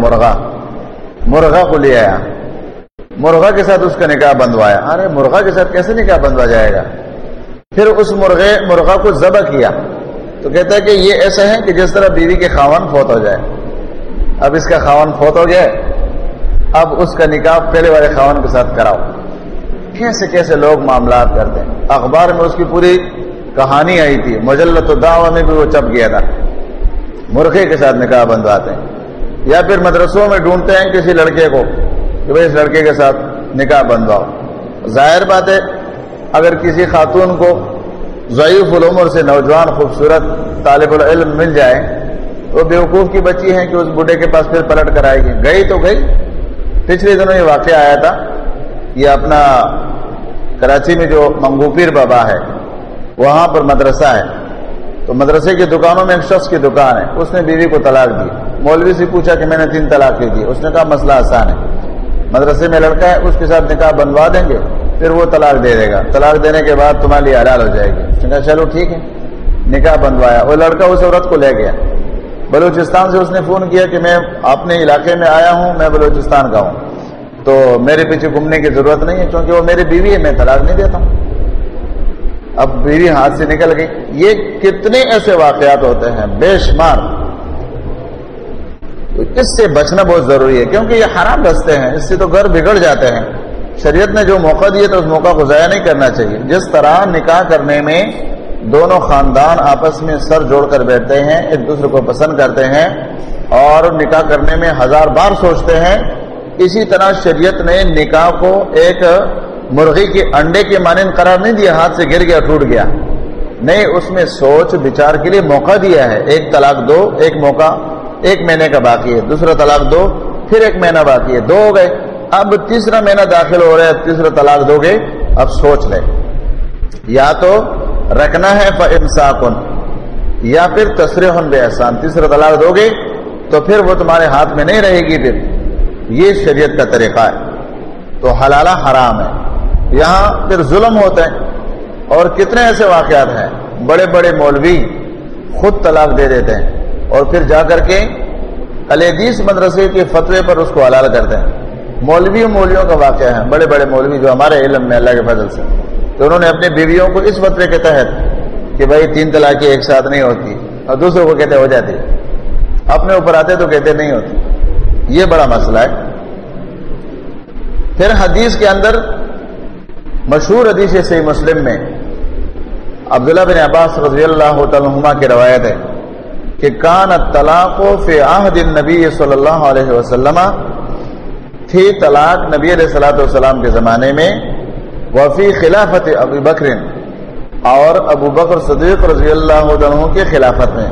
Speaker 1: مرغا کو لے آیا، مرغا کے ساتھ اس کا نکاح بندوایا۔ ارے مرغا کے ساتھ کیسے نکاح بندوا جائے گا؟ پھر اس مرغا کو ذبح کیا تو کہتا ہے کہ یہ ایسا ہے کہ جس طرح بیوی کے خاوند فوت ہو جائے، اب اس کا خاوند فوت ہو گیا، اب اس کا نکاح پہلے والے خاوند کے ساتھ کراؤ۔ کیسے کیسے لوگ معاملات کرتے ہیں، اخبار میں اس کی پوری کہانی آئی تھی، مجلۃ الدعوہ میں بھی وہ چھپ گیا تھا، مرغے کے ساتھ نکاح بندواتے ہیں، یا پھر مدرسوں میں ڈھونڈتے ہیں کسی لڑکے کو کہ بھائی اس لڑکے کے ساتھ نکاح بندواؤ۔ ظاہر بات ہے اگر کسی خاتون کو ضعیف العمر سے نوجوان خوبصورت طالب العلم مل جائے تو بیوقوف کی بچی ہے کہ اس بوڑھے کے پاس پھر پلٹ کر آئے گی، گئی تو گئی۔ پچھلے دنوں یہ واقعہ آیا تھا، یہ اپنا کراچی میں جو منگو پیر بابا ہے وہاں پر مدرسہ ہے، تو مدرسے کی دکانوں میں ایک شخص کی دکان ہے، اس نے بیوی کو طلاق دی، مولوی سے پوچھا کہ میں نے 3 طلاقیں دی، اس نے کہا مسئلہ آسان ہے، مدرسے میں لڑکا ہے اس کے ساتھ نکاح بنوا دیں گے، پھر وہ طلاق دے دے گا، طلاق دینے کے بعد تمہارے لیے حلال ہو جائے گی۔ اس نے کہا چلو ٹھیک ہے، نکاح بنوایا، وہ لڑکا اس عورت کو لے گیا، بلوچستان سے اس نے فون کیا کہ میں اپنے علاقے میں آیا ہوں، میں بلوچستان کا ہوں، تو میرے پیچھے گھومنے کی ضرورت نہیں ہے کیونکہ وہ میری بیوی ہے، میں طلاق نہیں دیتا ہوں۔ اب بیوی ہاتھ سے نکل گئی۔ یہ کتنے ایسے واقعات ہوتے ہیں بے شمار، تو اس سے بچنا بہت ضروری ہے کیونکہ یہ حرام رستے ہیں، اس سے تو گھر بگڑ جاتے ہیں۔ شریعت نے جو موقع دیے تو اس موقع کو ضائع نہیں کرنا چاہیے۔ جس طرح نکاح کرنے میں دونوں خاندان آپس میں سر جوڑ کر بیٹھتے ہیں، ایک دوسرے کو پسند کرتے ہیں اور نکاح کرنے میں 1000 بار سوچتے ہیں، اسی طرح شریعت نے نکاح کو ایک مرغی کے انڈے کے مانند قرار نہیں دیا، ہاتھ سے گر گیا ٹوٹ گیا، نہیں، اس میں سوچ بچار کے لیے موقع دیا ہے۔ ایک طلاق دو، ایک موقع 1 مہینے کا باقی ہے، دوسرا طلاق دو، پھر 1 مہینہ باقی ہے، 2 ہو گئے، اب تیسرا مہینہ داخل ہو رہا ہے، تیسرا طلاق دو گے، اب سوچ لے، یا تو رکھنا ہے فإمساکن، یا پھر تسریح بإحسان، تیسرا طلاق دو گے تو پھر وہ تمہارے ہاتھ میں نہیں رہے گی، پھر یہ شریعت کا طریقہ ہے۔ تو حلالہ حرام ہے، یہاں پھر ظلم ہوتا ہے، اور کتنے ایسے واقعات ہیں، بڑے بڑے مولوی خود طلاق دے دیتے ہیں اور پھر جا کر کے الحدیث مدرسے کے فتوے پر اس کو حلال کرتے ہیں۔ مولیوں کا واقعہ ہے، بڑے بڑے مولوی جو ہمارے علم میں اللہ کے فضل سے، تو انہوں نے اپنے بیویوں کو اس فتوے کے تحت کہ بھائی 3 طلاقیں ایک ساتھ نہیں ہوتی، اور دوسروں کو کہتے ہو جاتی، اپنے اوپر آتے تو کہتے نہیں ہوتی، یہ بڑا مسئلہ ہے۔ پھر حدیث کے اندر مشہور حدیث صحیح مسلم میں عبداللہ بن عباس رضی اللہ تعالی عنہما کی روایت ہے کہ کان الطلاق فی عہد النبی صلی اللہ علیہ وسلم، تھی طلاق نبی علیہ الصلوۃ والسلام کے زمانے میں، وفی خلافت ابی بکر، اور ابو بکر صدیق رضی اللہ عنہ کی خلافت میں،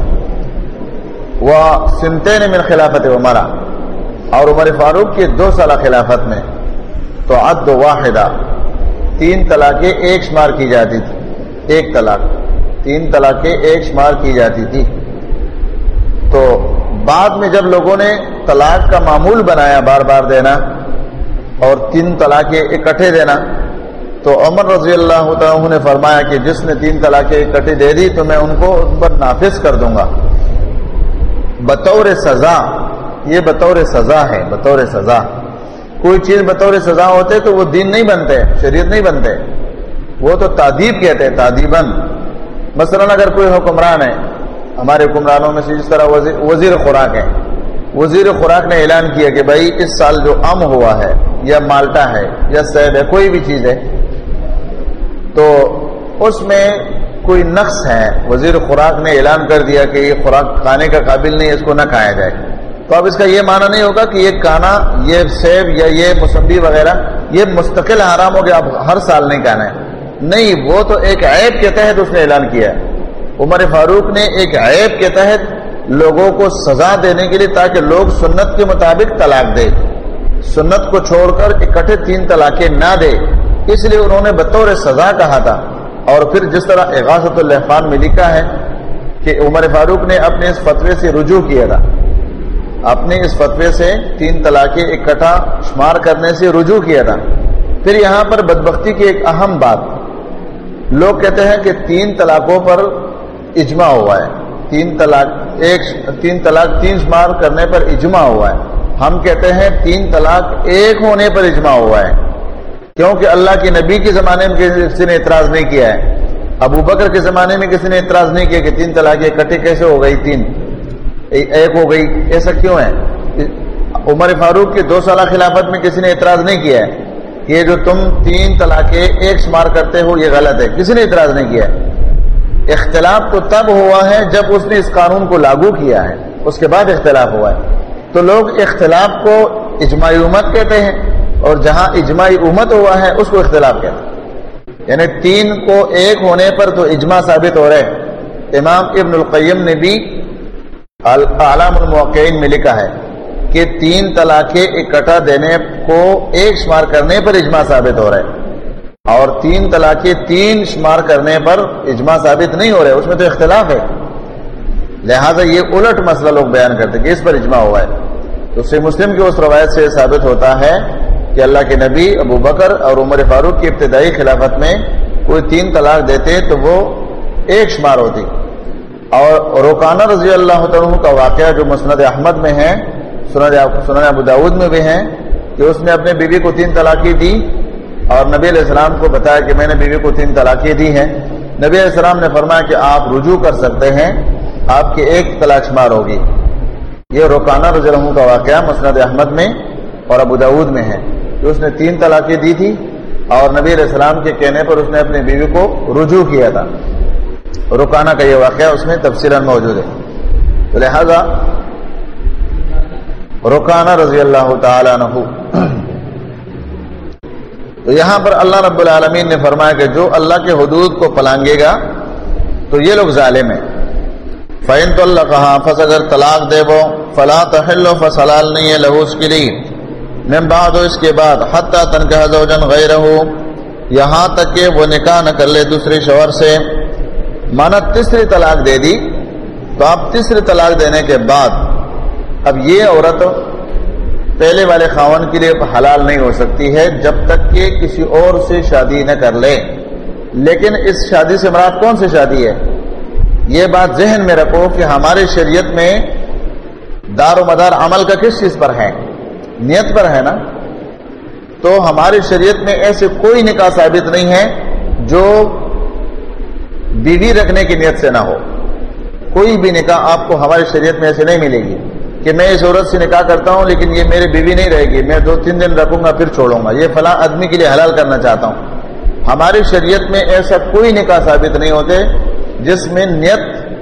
Speaker 1: وسنتین من خلافت عمر، اور عمر فاروق کی 2 سالہ خلافت میں، تو عد واحدہ، 3 طلاقیں ایک شمار کی جاتی تھی، ایک طلاق، 3 طلاقیں ایک شمار کی جاتی تھی۔ تو بعد میں جب لوگوں نے طلاق کا معمول بنایا بار بار دینا اور 3 طلاقیں اکٹھے دینا، تو عمر رضی اللہ عنہ نے فرمایا کہ جس نے 3 طلاقیں اکٹھے دے دی تو میں ان کو ان پر نافذ کر دوں گا بطور سزا۔ یہ بطور سزا ہے، بطور سزا۔ کوئی چیز بطور سزا ہوتے تو وہ دین نہیں بنتے، شریعت نہیں بنتے، وہ تو تعدیب کہتے ہیں، تعدیباً۔ مثلا اگر کوئی حکمران ہے، ہمارے حکمرانوں میں سے جس طرح وزیر خوراک ہے، وزیر خوراک نے اعلان کیا کہ بھائی اس سال جو ام ہوا ہے یا مالٹا ہے یا سیب ہے، کوئی بھی چیز ہے، تو اس میں کوئی نقص ہے، وزیر خوراک نے اعلان کر دیا کہ یہ خوراک کھانے کا قابل نہیں ہے، اس کو نہ کھایا جائے، تو اب اس کا یہ معنی نہیں ہوگا کہ یہ کھانا، یہ سیب یا یہ موسمبی وغیرہ یہ مستقل حرام ہو گیا، اب ہر سال نہیں کھانا ہے۔ نہیں، وہ تو ایک عیب کے تحت اس نے اعلان کیا ہے۔ عمر فاروق نے ایک عیب کے تحت لوگوں کو سزا دینے کے لیے، تاکہ لوگ سنت کے مطابق طلاق دے، سنت کو چھوڑ کر اکٹھے 3 طلاقیں نہ دے، اس لیے انہوں نے بطور سزا کہا تھا۔ اور پھر جس طرح اغاثۃ اللحفان میں لکھا ہے کہ عمر فاروق نے اپنے اس فتوے سے رجوع کیا تھا، اپنے اس فتوے سے 3 طلاقیں اکٹھا شمار کرنے سے رجوع کیا تھا۔ پھر یہاں پر بدبختی کی ایک اہم بات، لوگ کہتے ہیں کہ 3 طلاقوں پر اجماع ہوا ہے، 3 طلاق 3 شمار کرنے پر اجماع ہوا ہے۔ ہم کہتے ہیں 3 طلاق 1 ہونے پر اجماع ہوا ہے، کیونکہ اللہ کے نبی کے زمانے میں کسی نے اعتراض نہیں کیا ہے، ابو بکر کے زمانے میں کسی نے اعتراض نہیں کیا کہ 3 طلاقیں اکٹھے کیسے ہو گئی، 3 1 ہو گئی، ایسا کیوں ہے؟ عمر فاروق کی 2 سالہ خلافت میں کسی نے اعتراض نہیں کیا ہے کہ یہ جو تم 3 طلاقیں 1 شمار کرتے ہو یہ غلط ہے، کسی نے اعتراض نہیں کیا ہے۔ اختلاف تو تب ہوا ہے جب اس نے اس قانون کو لاگو کیا ہے، اس کے بعد اختلاف ہوا ہے۔ تو لوگ اختلاف کو اجماعی امت کہتے ہیں، اور جہاں اجماعی امت ہوا ہے اس کو اختلاف کہتے ہیں، یعنی 3 کو 1 ہونے پر تو اجماع ثابت ہو رہے۔ امام ابن القیم نے بھی اعلام الموقعین میں لکھا ہے کہ 3 طلاقیں اکٹھا دینے کو 1 شمار کرنے پر اجماع ثابت ہو رہے، اور 3 طلاقیں 3 شمار کرنے پر اجماع ثابت نہیں ہو رہے، اس میں تو اختلاف ہے۔ لہٰذا یہ الٹ مسئلہ لوگ بیان کرتے ہیں کہ اس پر اجماع ہوا ہے۔ تو صحیح مسلم کی اس روایت سے ثابت ہوتا ہے کہ اللہ کے نبی ابو بکر اور عمر فاروق کی ابتدائی خلافت میں کوئی 3 طلاق دیتے تو وہ 1 شمار ہوتی۔ اور رکانہ رضی اللہ عنہ کا واقعہ جو مسند احمد میں ہے، سنن ابو داود میں بھی ہے، کہ اس نے اپنے بیوی کو 3 طلاقیں دی اور نبی علیہ السلام کو بتایا کہ میں نے بیوی کو 3 طلاقیں دی ہیں۔ نبی علیہ السلام نے فرمایا کہ آپ رجوع کر سکتے ہیں، آپ کی 1 طلاق شمار ہوگی۔ یہ رکانہ رضی اللہ عنہ کا واقعہ مسند احمد میں اور ابو داود میں ہے کہ اس نے 3 طلاقیں دی تھی، اور نبی علیہ السلام کے کہنے پر اس نے اپنی بیوی کو رجوع کیا تھا۔ رکانہ کا یہ واقعہ اس میں تفصیلاً موجود ہے۔ تو لہذا رکانہ رضی اللہ تعالی عنہ، تو یہاں پر اللہ رب العالمین نے فرمایا کہ جو اللہ کے حدود کو پلانگے گا تو یہ لوگ ظالم ہیں۔ فَإِن طَلَّقَهَا، پس اگر طلاق دے وہ، فَلَا تَحِلُّ، فَسَلال نہیں ہے لہو اس کے لیے، من بعد اس کے بعد، حَتَّى تَنْكِحَ زَوْجًا غَيْرَهُ، یہاں تک کہ وہ نکاح نہ کر لے دوسرے شوہر سے۔ مانا تیسری طلاق دے دی، تو اب تیسری طلاق دینے کے بعد اب یہ عورت پہلے والے خاوند کے لیے حلال نہیں ہو سکتی ہے جب تک کہ کسی اور سے شادی نہ کر لے۔ لیکن اس شادی سے مراد کون سی شادی ہے؟ یہ بات ذہن میں رکھو کہ ہماری شریعت میں دار و مدار عمل کا کس چیز پر ہے؟ نیت پر ہے نا۔ تو ہماری شریعت میں ایسے کوئی نکاح ثابت نہیں ہے جو بیوی رکھنے کی نیت سے نہ ہو۔ کوئی بھی نکاح آپ کو ہماری شریعت میں ایسے نہیں ملے گی کہ میں اس عورت سے نکاح کرتا ہوں لیکن یہ میری بیوی نہیں رہے گی، میں 2-3 دن رکھوں گا پھر چھوڑوں گا، یہ فلاں آدمی کے لیے حلال کرنا چاہتا ہوں۔ ہماری شریعت میں ایسا کوئی نکاح ثابت نہیں ہوتے جس میں نیت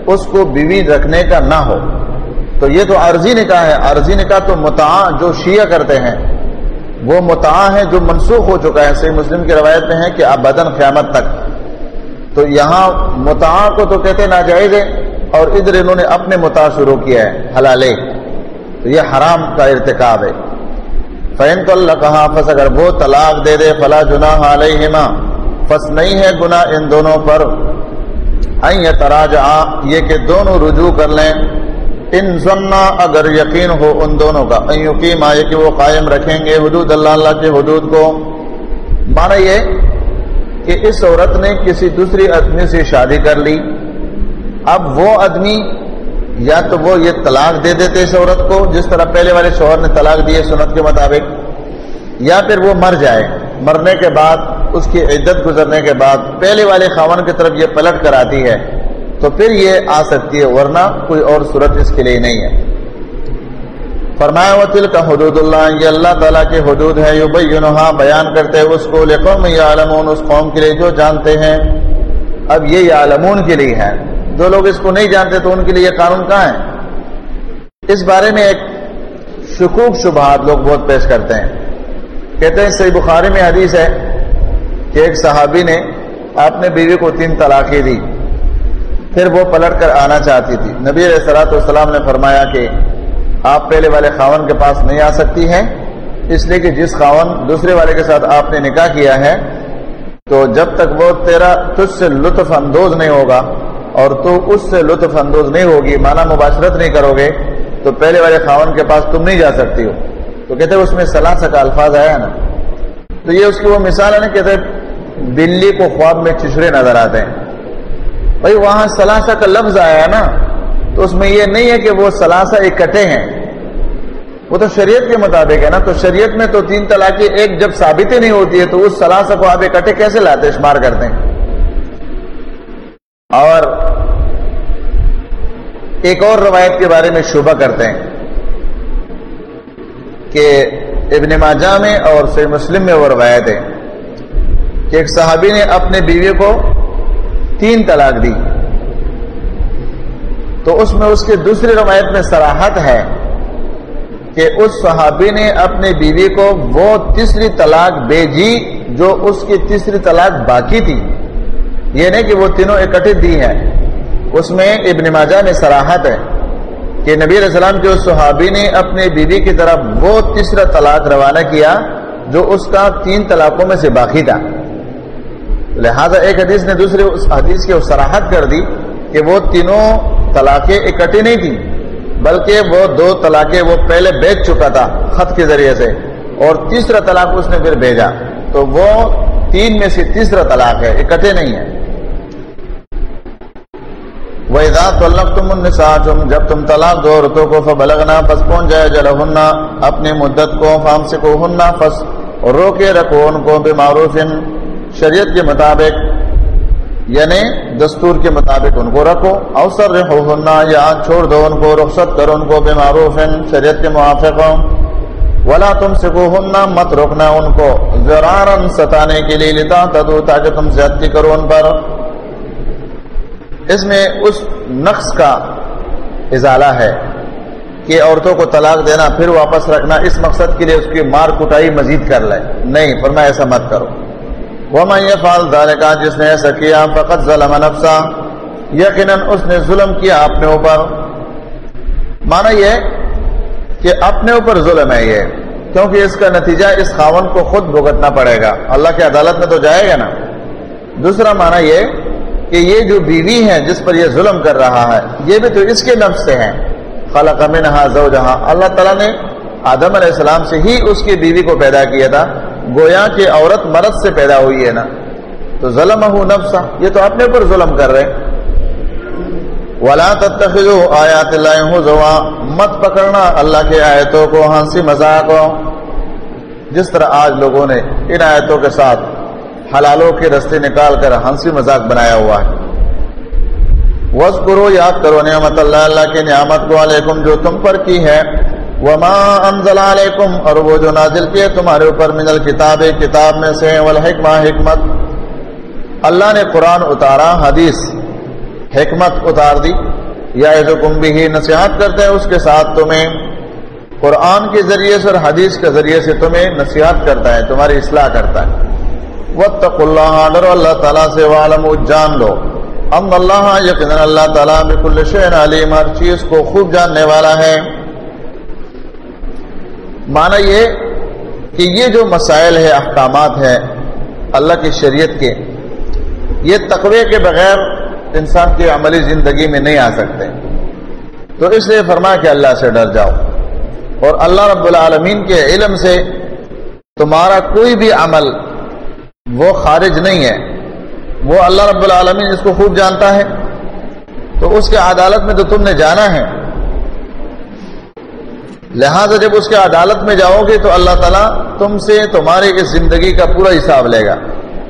Speaker 1: اس کو بیوی رکھنے کا نہ ہو، تو یہ تو عارضی نکاح ہے۔ عارضی نکاح تو متعا جو شیعہ کرتے ہیں وہ متعا ہے جو منسوخ ہو چکا ہے۔ صحیح مسلم کی روایت میں ہے کہ ابداً قیامت تک۔ تو یہاں متعا کو تو کہتے ناجائز ہے، اور ادھر انہوں نے اپنے متعا شروع کیا ہے حلالے، تو یہ حرام کا ارتکاب ہے۔ فَإِن طَلَّقَهَا، پس اگر وہ طلاق دے دے، فَلَا جُنَاحَ عَلَيْهِمَا، پس نہیں ہے گناہ ان دونوں پر، أَن يَتَرَاجَعَا، یہ کہ دونوں رجوع کر لیں، ان ظنّا، اگر یقین ہو ان دونوں کا، ان یقیما، یہ کہ وہ قائم رکھیں گے حدود اللہ، اللہ کے حدود کو۔ معنی یہ کہ اس عورت نے کسی دوسری آدمی سے شادی کر لی، اب وہ آدمی یا تو وہ یہ طلاق دے دیتے اس عورت کو جس طرح پہلے والے شوہر نے طلاق دیے سنت کے مطابق، یا پھر وہ مر جائے، مرنے کے بعد اس کی عدت گزرنے کے بعد پہلے والے خاوند کی طرف یہ پلٹ کر آتی ہے تو پھر یہ آ سکتی ہے، ورنہ کوئی اور صورت اس کے لیے نہیں ہے۔ فرمایا وَتِلْكَ حدود اللہ، یہ اللہ تعالیٰ کے حدود ہے، یبینھا، بیان کرتے ہیں اس کو، لقوم یعلمون، اس قوم کے لیے جو جانتے ہیں۔ اب یہ یعلمون کے لیے ہے، جو لوگ اس کو نہیں جانتے تو ان کے لیے یہ قانون کہاں ہے؟ اس بارے میں ایک شکوک شبہات لوگ بہت پیش کرتے ہیں۔ کہتے ہیں صحیح بخاری میں حدیث ہے کہ ایک صحابی نے اپنے بیوی کو 3 طلاقیں دی، پھر وہ پلٹ کر آنا چاہتی تھی۔ نبی علیہ الصلوۃ والسلام نے فرمایا کہ آپ پہلے والے خاوند کے پاس نہیں آ سکتی ہیں، اس لیے کہ جس خاوند دوسرے والے کے ساتھ آپ نے نکاح کیا ہے تو جب تک وہ تجھ سے لطف اندوز نہیں ہوگا اور تو اس سے لطف اندوز نہیں ہوگی، معنی مباشرت نہیں کرو گے، تو پہلے والے خاوند کے پاس تم نہیں جا سکتی ہو۔ تو کہتے ہیں اس میں ثلاثہ کا الفاظ آیا ہے نا، تو یہ اس کی وہ مثال ہے نا، کہتے ہیں بلی کو خواب میں چچڑے نظر آتے ہیں، بھائی وہاں ثلاثہ کا لفظ آیا ہے نا، تو اس میں یہ نہیں ہے کہ وہ ثلاثہ اکٹھے ہیں، وہ تو شریعت کے مطابق ہے نا۔ تو شریعت میں تو 3 طلاقیں ایک جب ثابت ہی نہیں ہوتی ہے تو اس ثلاثہ کو آپ اکٹھے کیسے لاتے شمار کرتے ہیں؟ اور ایک اور روایت کے بارے میں شبہ کرتے ہیں کہ ابن ماجہ میں اور صحیح مسلم میں وہ روایت ہے کہ ایک صحابی نے اپنے بیوی کو 3 طلاق دی، تو اس میں اس کے دوسری روایت میں صراحت ہے کہ اس صحابی نے اپنے بیوی کو وہ تیسری طلاق بھیجی جو اس کی تیسری طلاق باقی تھی، یہ نہیں کہ وہ تینوں اکٹھے دی ہیں۔ اس میں ابن ماجہ میں صراحت ہے کہ نبی علیہ السلام کے اس صحابی نے اپنے بیوی کی طرف وہ تیسرا طلاق روانہ کیا جو اس کا 3 طلاقوں میں سے باقی تھا، لہذا ایک حدیث نے دوسرے اس حدیث کی صراحت کر دی کہ وہ تینوں طلاقیں اکٹھی نہیں تھی، بلکہ وہ 2 طلاقیں وہ پہلے بھیج چکا تھا خط کے ذریعے سے، اور تیسرا طلاق اس نے پھر بھیجا، تو وہ 3 میں سے تیسرا طلاق ہے، اکٹھے نہیں ہے۔ وَإِذَا طَلَّقْتُمُ النِّسَاءَ، جب تم طلاق دو عورتوں کو، فَبَلَغْنَا، پس پہنچ جائے جلہن، اپنی مدت کو، فَامْسِكُوهُنَّ، پس روکے رکھو ان کو، بِمَعْرُوفٍ، شریعت کے مطابق، یعنی دستور کے مطابق ان کو رکھو، او سرحوهن، یا چھوڑ دو ان کو، رخصت کرو ان کو، بِمَعْرُوفٍ، شریعت کے موافق، وَلَا تُمْسِكُوهُنَّ، مت روکنا ان کو، ضرارا، ستانے کے لیے، لِتَعْتَدُوا، تاکہ تم زیادتی کرو ان پر۔ اس میں اس نقص کا ازالہ ہے کہ عورتوں کو طلاق دینا پھر واپس رکھنا اس مقصد کے لیے اس کی مار کٹائی مزید کر لے، نہیں، فرمایا ایسا مت کرو۔ وَمَن يَفْعَلْ ذَلِكَ، جس نے ایسا کیا، فَقَدْ ظَلَمَ نَفْسَهُ، یقیناً اس نے ظلم کیا اپنے اوپر۔ معنی یہ کہ اپنے اوپر ظلم ہے یہ، کیونکہ اس کا نتیجہ اس خاوند کو خود بھگتنا پڑے گا، اللہ کی عدالت میں تو جائے گا نا۔ دوسرا معنی یہ کہ یہ جو بیوی ہے جس پر یہ ظلم کر رہا ہے یہ بھی تو اس کے نفس سے ہے۔ خلق منہا زوجہا، اللہ تعالیٰ نے آدم علیہ السلام سے ہی اس کی بیوی کو پیدا کیا تھا، گویا کہ عورت مرد سے پیدا ہوئی ہے نا، تو ظلمہ نفسہ، یہ تو اپنے پر ظلم کر رہے۔ وَلَا تَتَّخِذُوا آیَاتِ اللَّهِ هُزُوًا، مت پکڑنا اللہ کے آیتوں کو ہنسی مذاق ہو، جس طرح آج لوگوں نے ان آیتوں کے ساتھ حلالوں کے رستے نکال کر ہنسی مذاق بنایا ہوا ہے۔ وَاذْكُرُوا، یاد کرو نعمت اللہ، اللہ کی نعمت کو، علیکم، جو تم پر کی ہے، وَمَا أَنزَلَ عَلَيْكُمْ، اور وہ جو نازل کیے تمہارے اوپر، مِنَ الْكِتَابِ، کتاب میں سے، وَالْحِکْمَةِ، حکمت، اللہ نے قرآن اتارا، حدیث، حکمت اتار دی، یعظکم بہ، نصیحت کرتے ہیں اس کے ساتھ تمہیں، قرآن کے ذریعے سے اور حدیث کے ذریعے سے تمہیں نصیحت کرتا ہے، تمہاری اصلاح کرتا ہے۔ واتقوا اللہ، ڈرو اللہ تعالیٰ سے، وعلموا، جان لو، ان اللہ، یقینا اللہ تعالیٰ بکل شیء علیم، ہر چیز کو خوب جاننے والا ہے۔ معنی یہ کہ یہ جو مسائل ہے، احکامات ہے اللہ کی شریعت کے، یہ تقوی کے بغیر انسان کی عملی زندگی میں نہیں آ سکتے، تو اس لیے فرمایا کہ اللہ سے ڈر جاؤ، اور اللہ رب العالمین کے علم سے تمہارا کوئی بھی عمل وہ خارج نہیں ہے، وہ اللہ رب العالمین اس کو خوب جانتا ہے، تو اس کے عدالت میں تو تم نے جانا ہے، لہذا جب اس کے عدالت میں جاؤ گے تو اللہ تعالیٰ تم سے تمہاری اس زندگی کا پورا حساب لے گا۔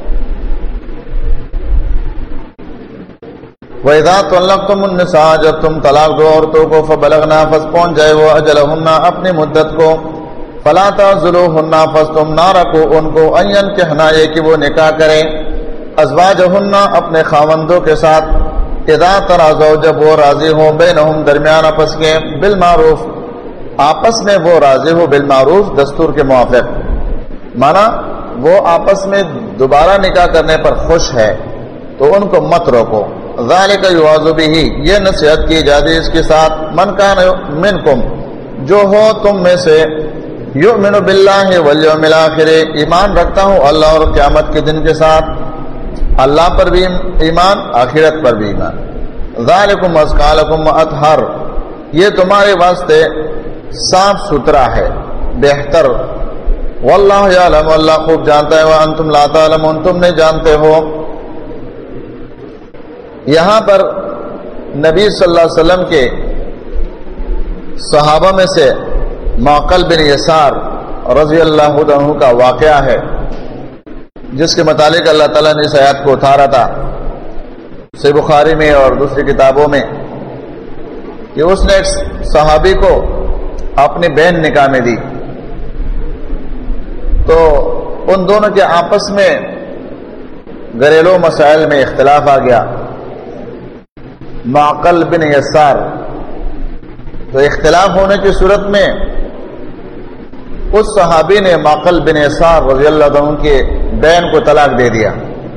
Speaker 1: وَإِذَا طَلَّقْتُمُ النِّسَاءَ، جب تم طلاق دو عورتوں کو، فَبَلَغْنَا، پس پہنچ جائے وہ أَجَلَهُنَّ، اپنی مدت کو، فَلَا تَعْضُلُوهُنَّ، پس تم نہ رکھو ان کو، أَن يَنكِحْنَ، یہ کہ وہ نکاح کریں، أَزْوَاجَهُنَّ، اپنے خاوندوں کے ساتھ، إِذَا تَرَاضَوْا، جب وہ راضی ہوں، بینہم، درمیان آپس کے، بالمعروف، آپس میں وہ راضی ہو، بالمعروف، دستور کے موافق، مانا وہ آپس میں دوبارہ نکاح کرنے پر خوش ہے تو ان کو مت روکو۔ ذالک یوعظ بہ، یہ نصیحت کی جاتی اس کے ساتھ، من کان منکم، جو ہو تم میں سے، یؤمن باللہ والیوم الآخر، ایمان رکھتا ہوں اللہ اور قیامت کے دن کے ساتھ، اللہ پر بھی ایمان، آخرت پر بھی ایمان۔ ذالکم ازکی لکم واطہر، یہ تمہارے واسطے صاف ستھرا ہے، بہتر، واللہ یعلم، اللہ خوب جانتا ہے، وانتم لا تعلمون، تم نہیں جانتے ہو۔ یہاں پر نبی صلی اللہ علیہ وسلم کے صحابہ میں سے معقل بن یسار رضی اللہ عنہ کا واقعہ ہے، جس کے متعلق اللہ تعالیٰ نے اس آیات کو اتارا تھا صحیح بخاری میں اور دوسری کتابوں میں، کہ اس نے ایک صحابی کو اپنی بہن نکاح میں دی، تو ان دونوں کے آپس میں گھریلو مسائل میں اختلاف آ گیا۔ معقل بن یسار، تو اختلاف ہونے کی صورت میں اس صحابی نے معقل بن یسار رضی اللہ عنہ کے بہن کو طلاق دے دیا۔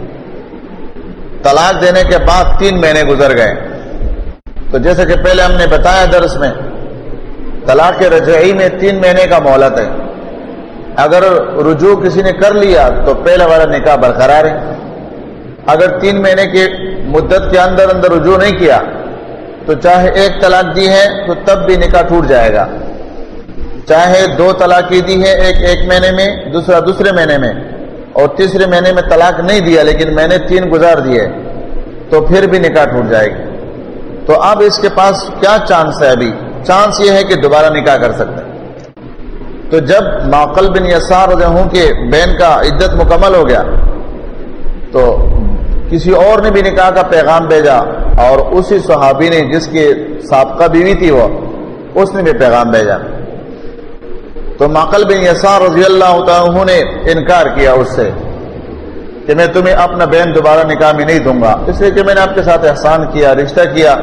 Speaker 1: طلاق دینے کے بعد 3 مہینے گزر گئے، تو جیسے کہ پہلے ہم نے بتایا درس میں، طلاق رجعی میں 3 مہینے کا مہلت ہے، اگر رجوع کسی نے کر لیا تو پہلا والا نکاح برقرار ہے، اگر 3 مہینے کی مدت کے اندر رجوع نہیں کیا تو چاہے 1 طلاق دی ہے تو تب بھی نکاح ٹوٹ جائے گا، چاہے 2 طلاق دی ہے، ایک مہینے میں، دوسرے مہینے میں، اور تیسرے مہینے میں طلاق نہیں دیا لیکن میں نے 3 گزار دیے تو پھر بھی نکاح ٹوٹ جائے گی۔ تو اب اس کے پاس کیا چانس ہے؟ ابھی چانس یہ ہے کہ دوبارہ نکاح کر سکتے ہیں۔ تو جب معقل بن یسار رضی اللہ عنہ کے بہن کا عدت مکمل ہو گیا تو کسی اور نے بھی نکاح کا پیغام بھیجا، اور اسی صحابی نے جس کی سابقہ بیوی تھی وہ، اس نے بھی پیغام بھیجا، تو معقل بن یسار رضی اللہ عنہ نے انکار کیا اس سے کہ میں تمہیں اپنا بہن دوبارہ نکاح میں نہیں دوں گا، اس لیے کہ میں نے آپ کے ساتھ احسان کیا، رشتہ کیا،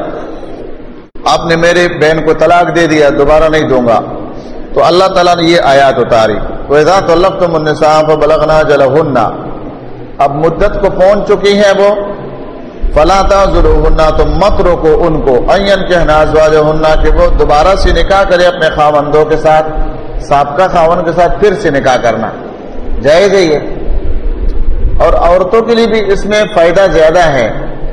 Speaker 1: آپ نے میرے بہن کو طلاق دے دیا، دوبارہ نہیں دوں گا۔ تو اللہ تعالیٰ نے یہ آیات اتاری، وَإِذَا طَلَّقْتُمُ النِّسَاءَ فَبَلَغْنَ أَجَلَهُنَّ، اب مدت کو پہنچ چکی ہے وہ، فَلَا تَعْضُلُوهُنَّ، تم مت روکو ان کو، أَن يَنكِحْنَ أَزْوَاجَهُنَّ، کہ وہ دوبارہ سے نکاح کرے اپنے خاوندوں کے ساتھ، سابقہ خاوند کے ساتھ پھر سے نکاح کرنا جائز ہے یہ۔ اور عورتوں کے لیے بھی اس میں فائدہ زیادہ ہے،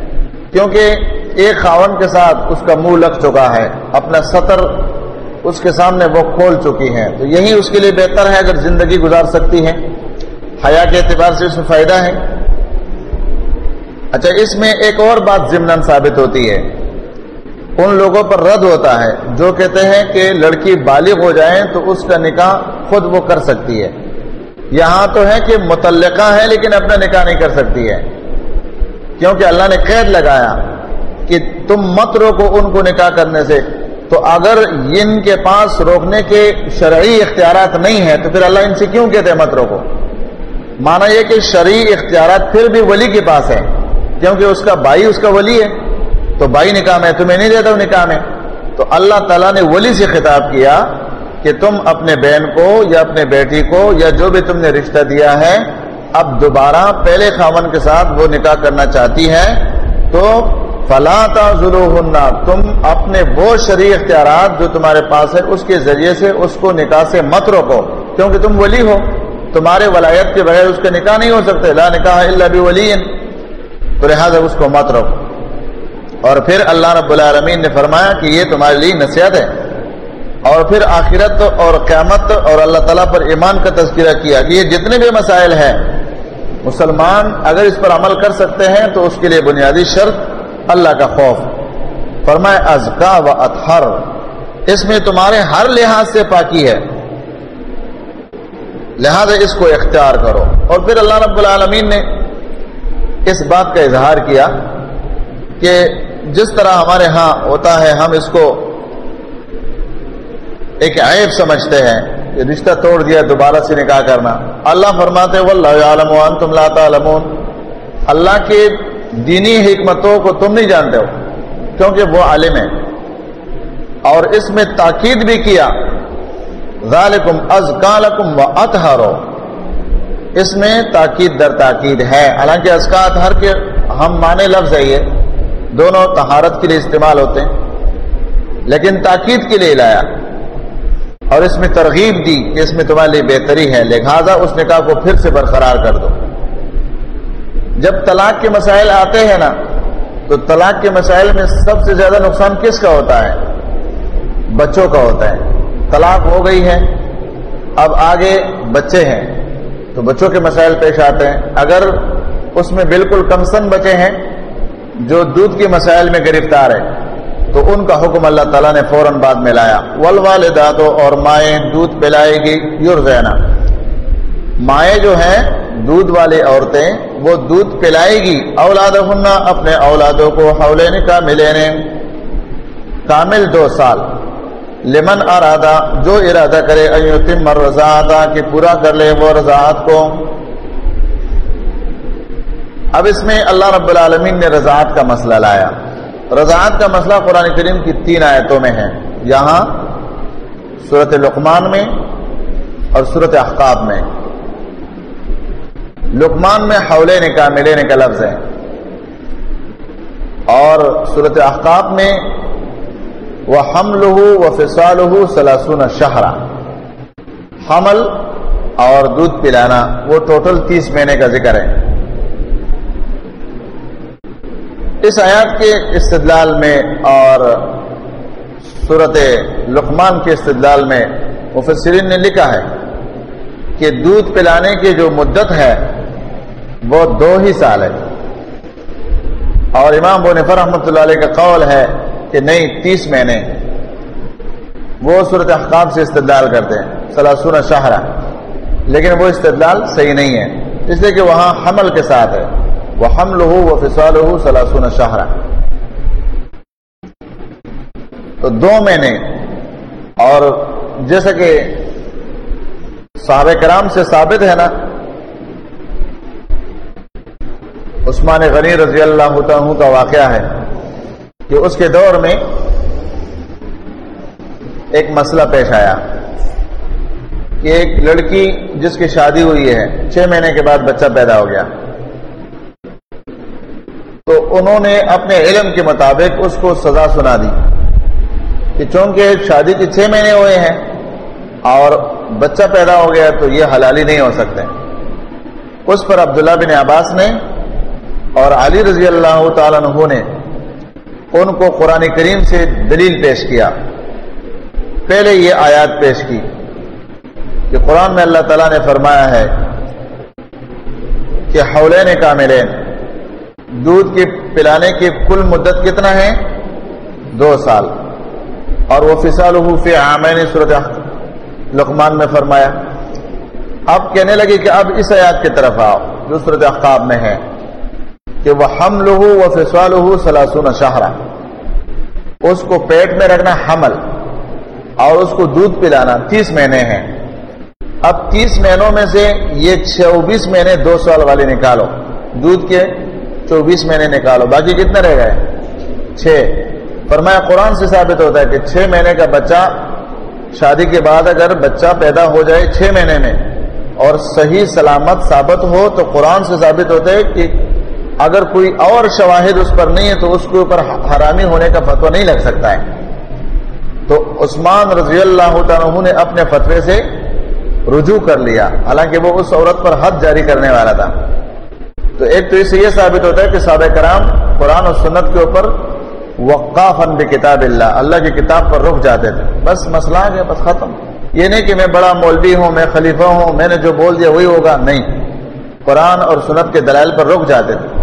Speaker 1: کیونکہ ایک خاوند کے ساتھ اس کا منہ لگ چکا ہے، اپنا سطر اس کے سامنے وہ کھول چکی ہے، تو یہی اس کے لیے بہتر ہے اگر زندگی گزار سکتی ہے، حیا کے اعتبار سے اس میں فائدہ ہے۔ اچھا، اس میں ایک اور بات ضمناً ثابت ہوتی ہے، ان لوگوں پر رد ہوتا ہے جو کہتے ہیں کہ لڑکی بالغ ہو جائے تو اس کا نکاح خود وہ کر سکتی ہے، یہاں تو ہے کہ مطلقہ ہے لیکن اپنا نکاح نہیں کر سکتی ہے، کیونکہ اللہ نے قید لگایا کہ تم مت روکو ان کو نکاح کرنے سے، تو اگر ان کے پاس روکنے کے شرعی اختیارات نہیں ہیں تو پھر اللہ ان سے کیوں کہتے ہیں مت روکو؟ مانا یہ کہ شرعی اختیارات پھر بھی ولی کے پاس ہے، کیونکہ اس کا بھائی اس کا ولی ہے، تو بھائی نکاح میں تمہیں نہیں دیتا ہوں نکاح میں. تو اللہ تعالیٰ نے ولی سے خطاب کیا کہ تم اپنے بہن کو یا اپنے بیٹی کو یا جو بھی تم نے رشتہ دیا ہے اب دوبارہ پہلے خاوند کے ساتھ وہ نکاح کرنا چاہتی ہے تو فلا تعذلوہن، تم اپنے وہ شرعی اختیارات جو تمہارے پاس ہے اس کے ذریعے سے اس کو نکاح سے مت روکو، کیونکہ تم ولی ہو، تمہارے ولایت کے بغیر اس کا نکاح نہیں ہو سکتے. لا نکاح الا بولی، تو لہٰذا اس کو مت روکو. اور پھر اللہ رب العالمین نے فرمایا کہ یہ تمہارے لیے نصیحت ہے. اور پھر آخرت اور قیامت اور اللہ تعالیٰ پر ایمان کا تذکرہ کیا کہ یہ جتنے بھی مسائل ہیں مسلمان اگر اس پر عمل کر سکتے ہیں تو اس کے لیے بنیادی شرط اللہ کا خوف. فرمائے ازکا و اطہر، اس میں تمہارے ہر لحاظ سے پاکی ہے، لہذا اس کو اختیار کرو. اور پھر اللہ رب العالمین نے اس بات کا اظہار کیا کہ جس طرح ہمارے ہاں ہوتا ہے ہم اس کو ایک عیب سمجھتے ہیں کہ رشتہ توڑ دیا دوبارہ سے نکاح کرنا. اللہ فرماتے واللہ یعلم وانتم لا تعلمون، اللہ کے دینی حکمتوں کو تم نہیں جانتے ہو کیونکہ وہ عالم ہے. اور اس میں تاکید بھی کیا ذالکم ازکا لکم واطہر، اس میں تاکید در تاکید ہے. حالانکہ ازکا اطہر کے ہم معنی لفظ ہے، یہ دونوں طہارت کے لیے استعمال ہوتے ہیں، لیکن تاکید کے لیے لایا اور اس میں ترغیب دی کہ اس میں تمہارے لیے بہتری ہے، لہذا اس نکاح کو پھر سے برقرار کر دو. جب طلاق کے مسائل آتے ہیں نا تو طلاق کے مسائل میں سب سے زیادہ نقصان کس کا ہوتا ہے؟ بچوں کا ہوتا ہے. طلاق ہو گئی ہے، اب آگے بچے ہیں تو بچوں کے مسائل پیش آتے ہیں. اگر اس میں بالکل کم سن بچے ہیں جو دودھ کے مسائل میں گرفتار ہے تو ان کا حکم اللہ تعالیٰ نے فوراً بعد میں لایا. والوالدات، اور مائیں دودھ پلائے گی، یرضعن، مائیں جو ہیں دودھ والی عورتیں وہ دودھ پلائے گی اولادہن، اپنے اولادوں کو، حولین کاملین، کامل 2 سال، لمن ارادہ، جو ارادہ کرے، ان یتم الرضاعۃ، کہ پورا کر لے وہ رضاعت کو. اب اس میں اللہ رب العالمین نے رضاعت کا مسئلہ لایا. رضاعت کا مسئلہ قرآن کریم کی 3 آیتوں میں ہے، یہاں سورۃ لقمان میں اور سورۃ احقاف میں. لقمان میں حولین کاملین کا لفظ ہے اور سورۃ احقاف میں وحملہ وفصالہ 30 شہرا، حمل اور دودھ پلانا وہ ٹوٹل 30 مہینے کا ذکر ہے. اس آیات کے استدلال میں اور سورۃ لقمان کے استدلال میں مفسرین نے لکھا ہے کہ دودھ پلانے کی جو مدت ہے وہ 2 ہی سال ہے. اور امام ابو حنیفہ رحمۃ اللہ علیہ کا قول ہے کہ نہیں 30 مہینے. وہ سورۃ احقاف سے استدلال کرتے ہیں 30 شہرا، لیکن وہ استدلال صحیح نہیں ہے اس لیے کہ وہاں حمل کے ساتھ ہے، وحملہ وفصالہ 30 شہرا، تو 2 مہینے. اور جیسا کہ صحابہ کرام سے ثابت ہے نا، عثمان غنی رضی اللہ عنہ کا واقعہ ہے کہ اس کے دور میں ایک مسئلہ پیش آیا کہ ایک لڑکی جس کی شادی ہوئی ہے 6 مہینے کے بعد بچہ پیدا ہو گیا، تو انہوں نے اپنے علم کے مطابق اس کو سزا سنا دی کہ چونکہ شادی کے 6 مہینے ہوئے ہیں اور بچہ پیدا ہو گیا تو یہ حلالی نہیں ہو سکتے. اس پر عبداللہ بن عباس نے اور علی رضی اللہ تعالیٰ عنہ نے ان کو قرآن کریم سے دلیل پیش کیا. پہلے یہ آیات پیش کی کہ قرآن میں اللہ تعالیٰ نے فرمایا ہے کہ حولین کاملین، دودھ کے پلانے کی کل مدت کتنا ہے؟ 2 سال. اور وہ فصالہ فی عامین سورۃ لقمان میں فرمایا. اب کہنے لگے کہ اب اس آیات کی طرف آؤ جو سورۃ احقاف میں ہے کہ وہ حملہ وفصالہ 30 شہرا، اس کو پیٹ میں رکھنا حمل اور اس کو دودھ پلانا 30 مہینے ہیں. اب 30 مہینوں میں سے یہ 24 مہینے 2 سال والے نکالو، دودھ کے 24 مہینے نکالو، باقی کتنے رہ گئے؟ 6 فرمایا قرآن سے ثابت ہوتا ہے کہ 6 مہینے کا بچہ شادی کے بعد اگر بچہ پیدا ہو جائے 6 مہینے میں اور صحیح سلامت ثابت ہو تو قرآن سے ثابت ہوتا ہے کہ اگر کوئی اور شواہد اس پر نہیں ہے تو اس کے اوپر حرامی ہونے کا فتویٰ نہیں لگ سکتا ہے. تو عثمان رضی اللہ تعالیٰ عنہ نے اپنے فتوے سے رجوع کر لیا، حالانکہ وہ اس عورت پر حد جاری کرنے والا تھا. تو ایک تو اس سے یہ ثابت ہوتا ہے کہ صحابہ کرام قرآن اور سنت کے اوپر وقافاً بکتاب اللہ، اللہ کی کتاب پر رک جاتے تھے. بس مسئلہ آ گیا، بس ختم. یہ نہیں کہ میں بڑا مولوی ہوں، میں خلیفہ ہوں، میں نے جو بول دیا وہی ہوگا، نہیں، قرآن اور سنت کے دلائل پر رک جاتے تھے.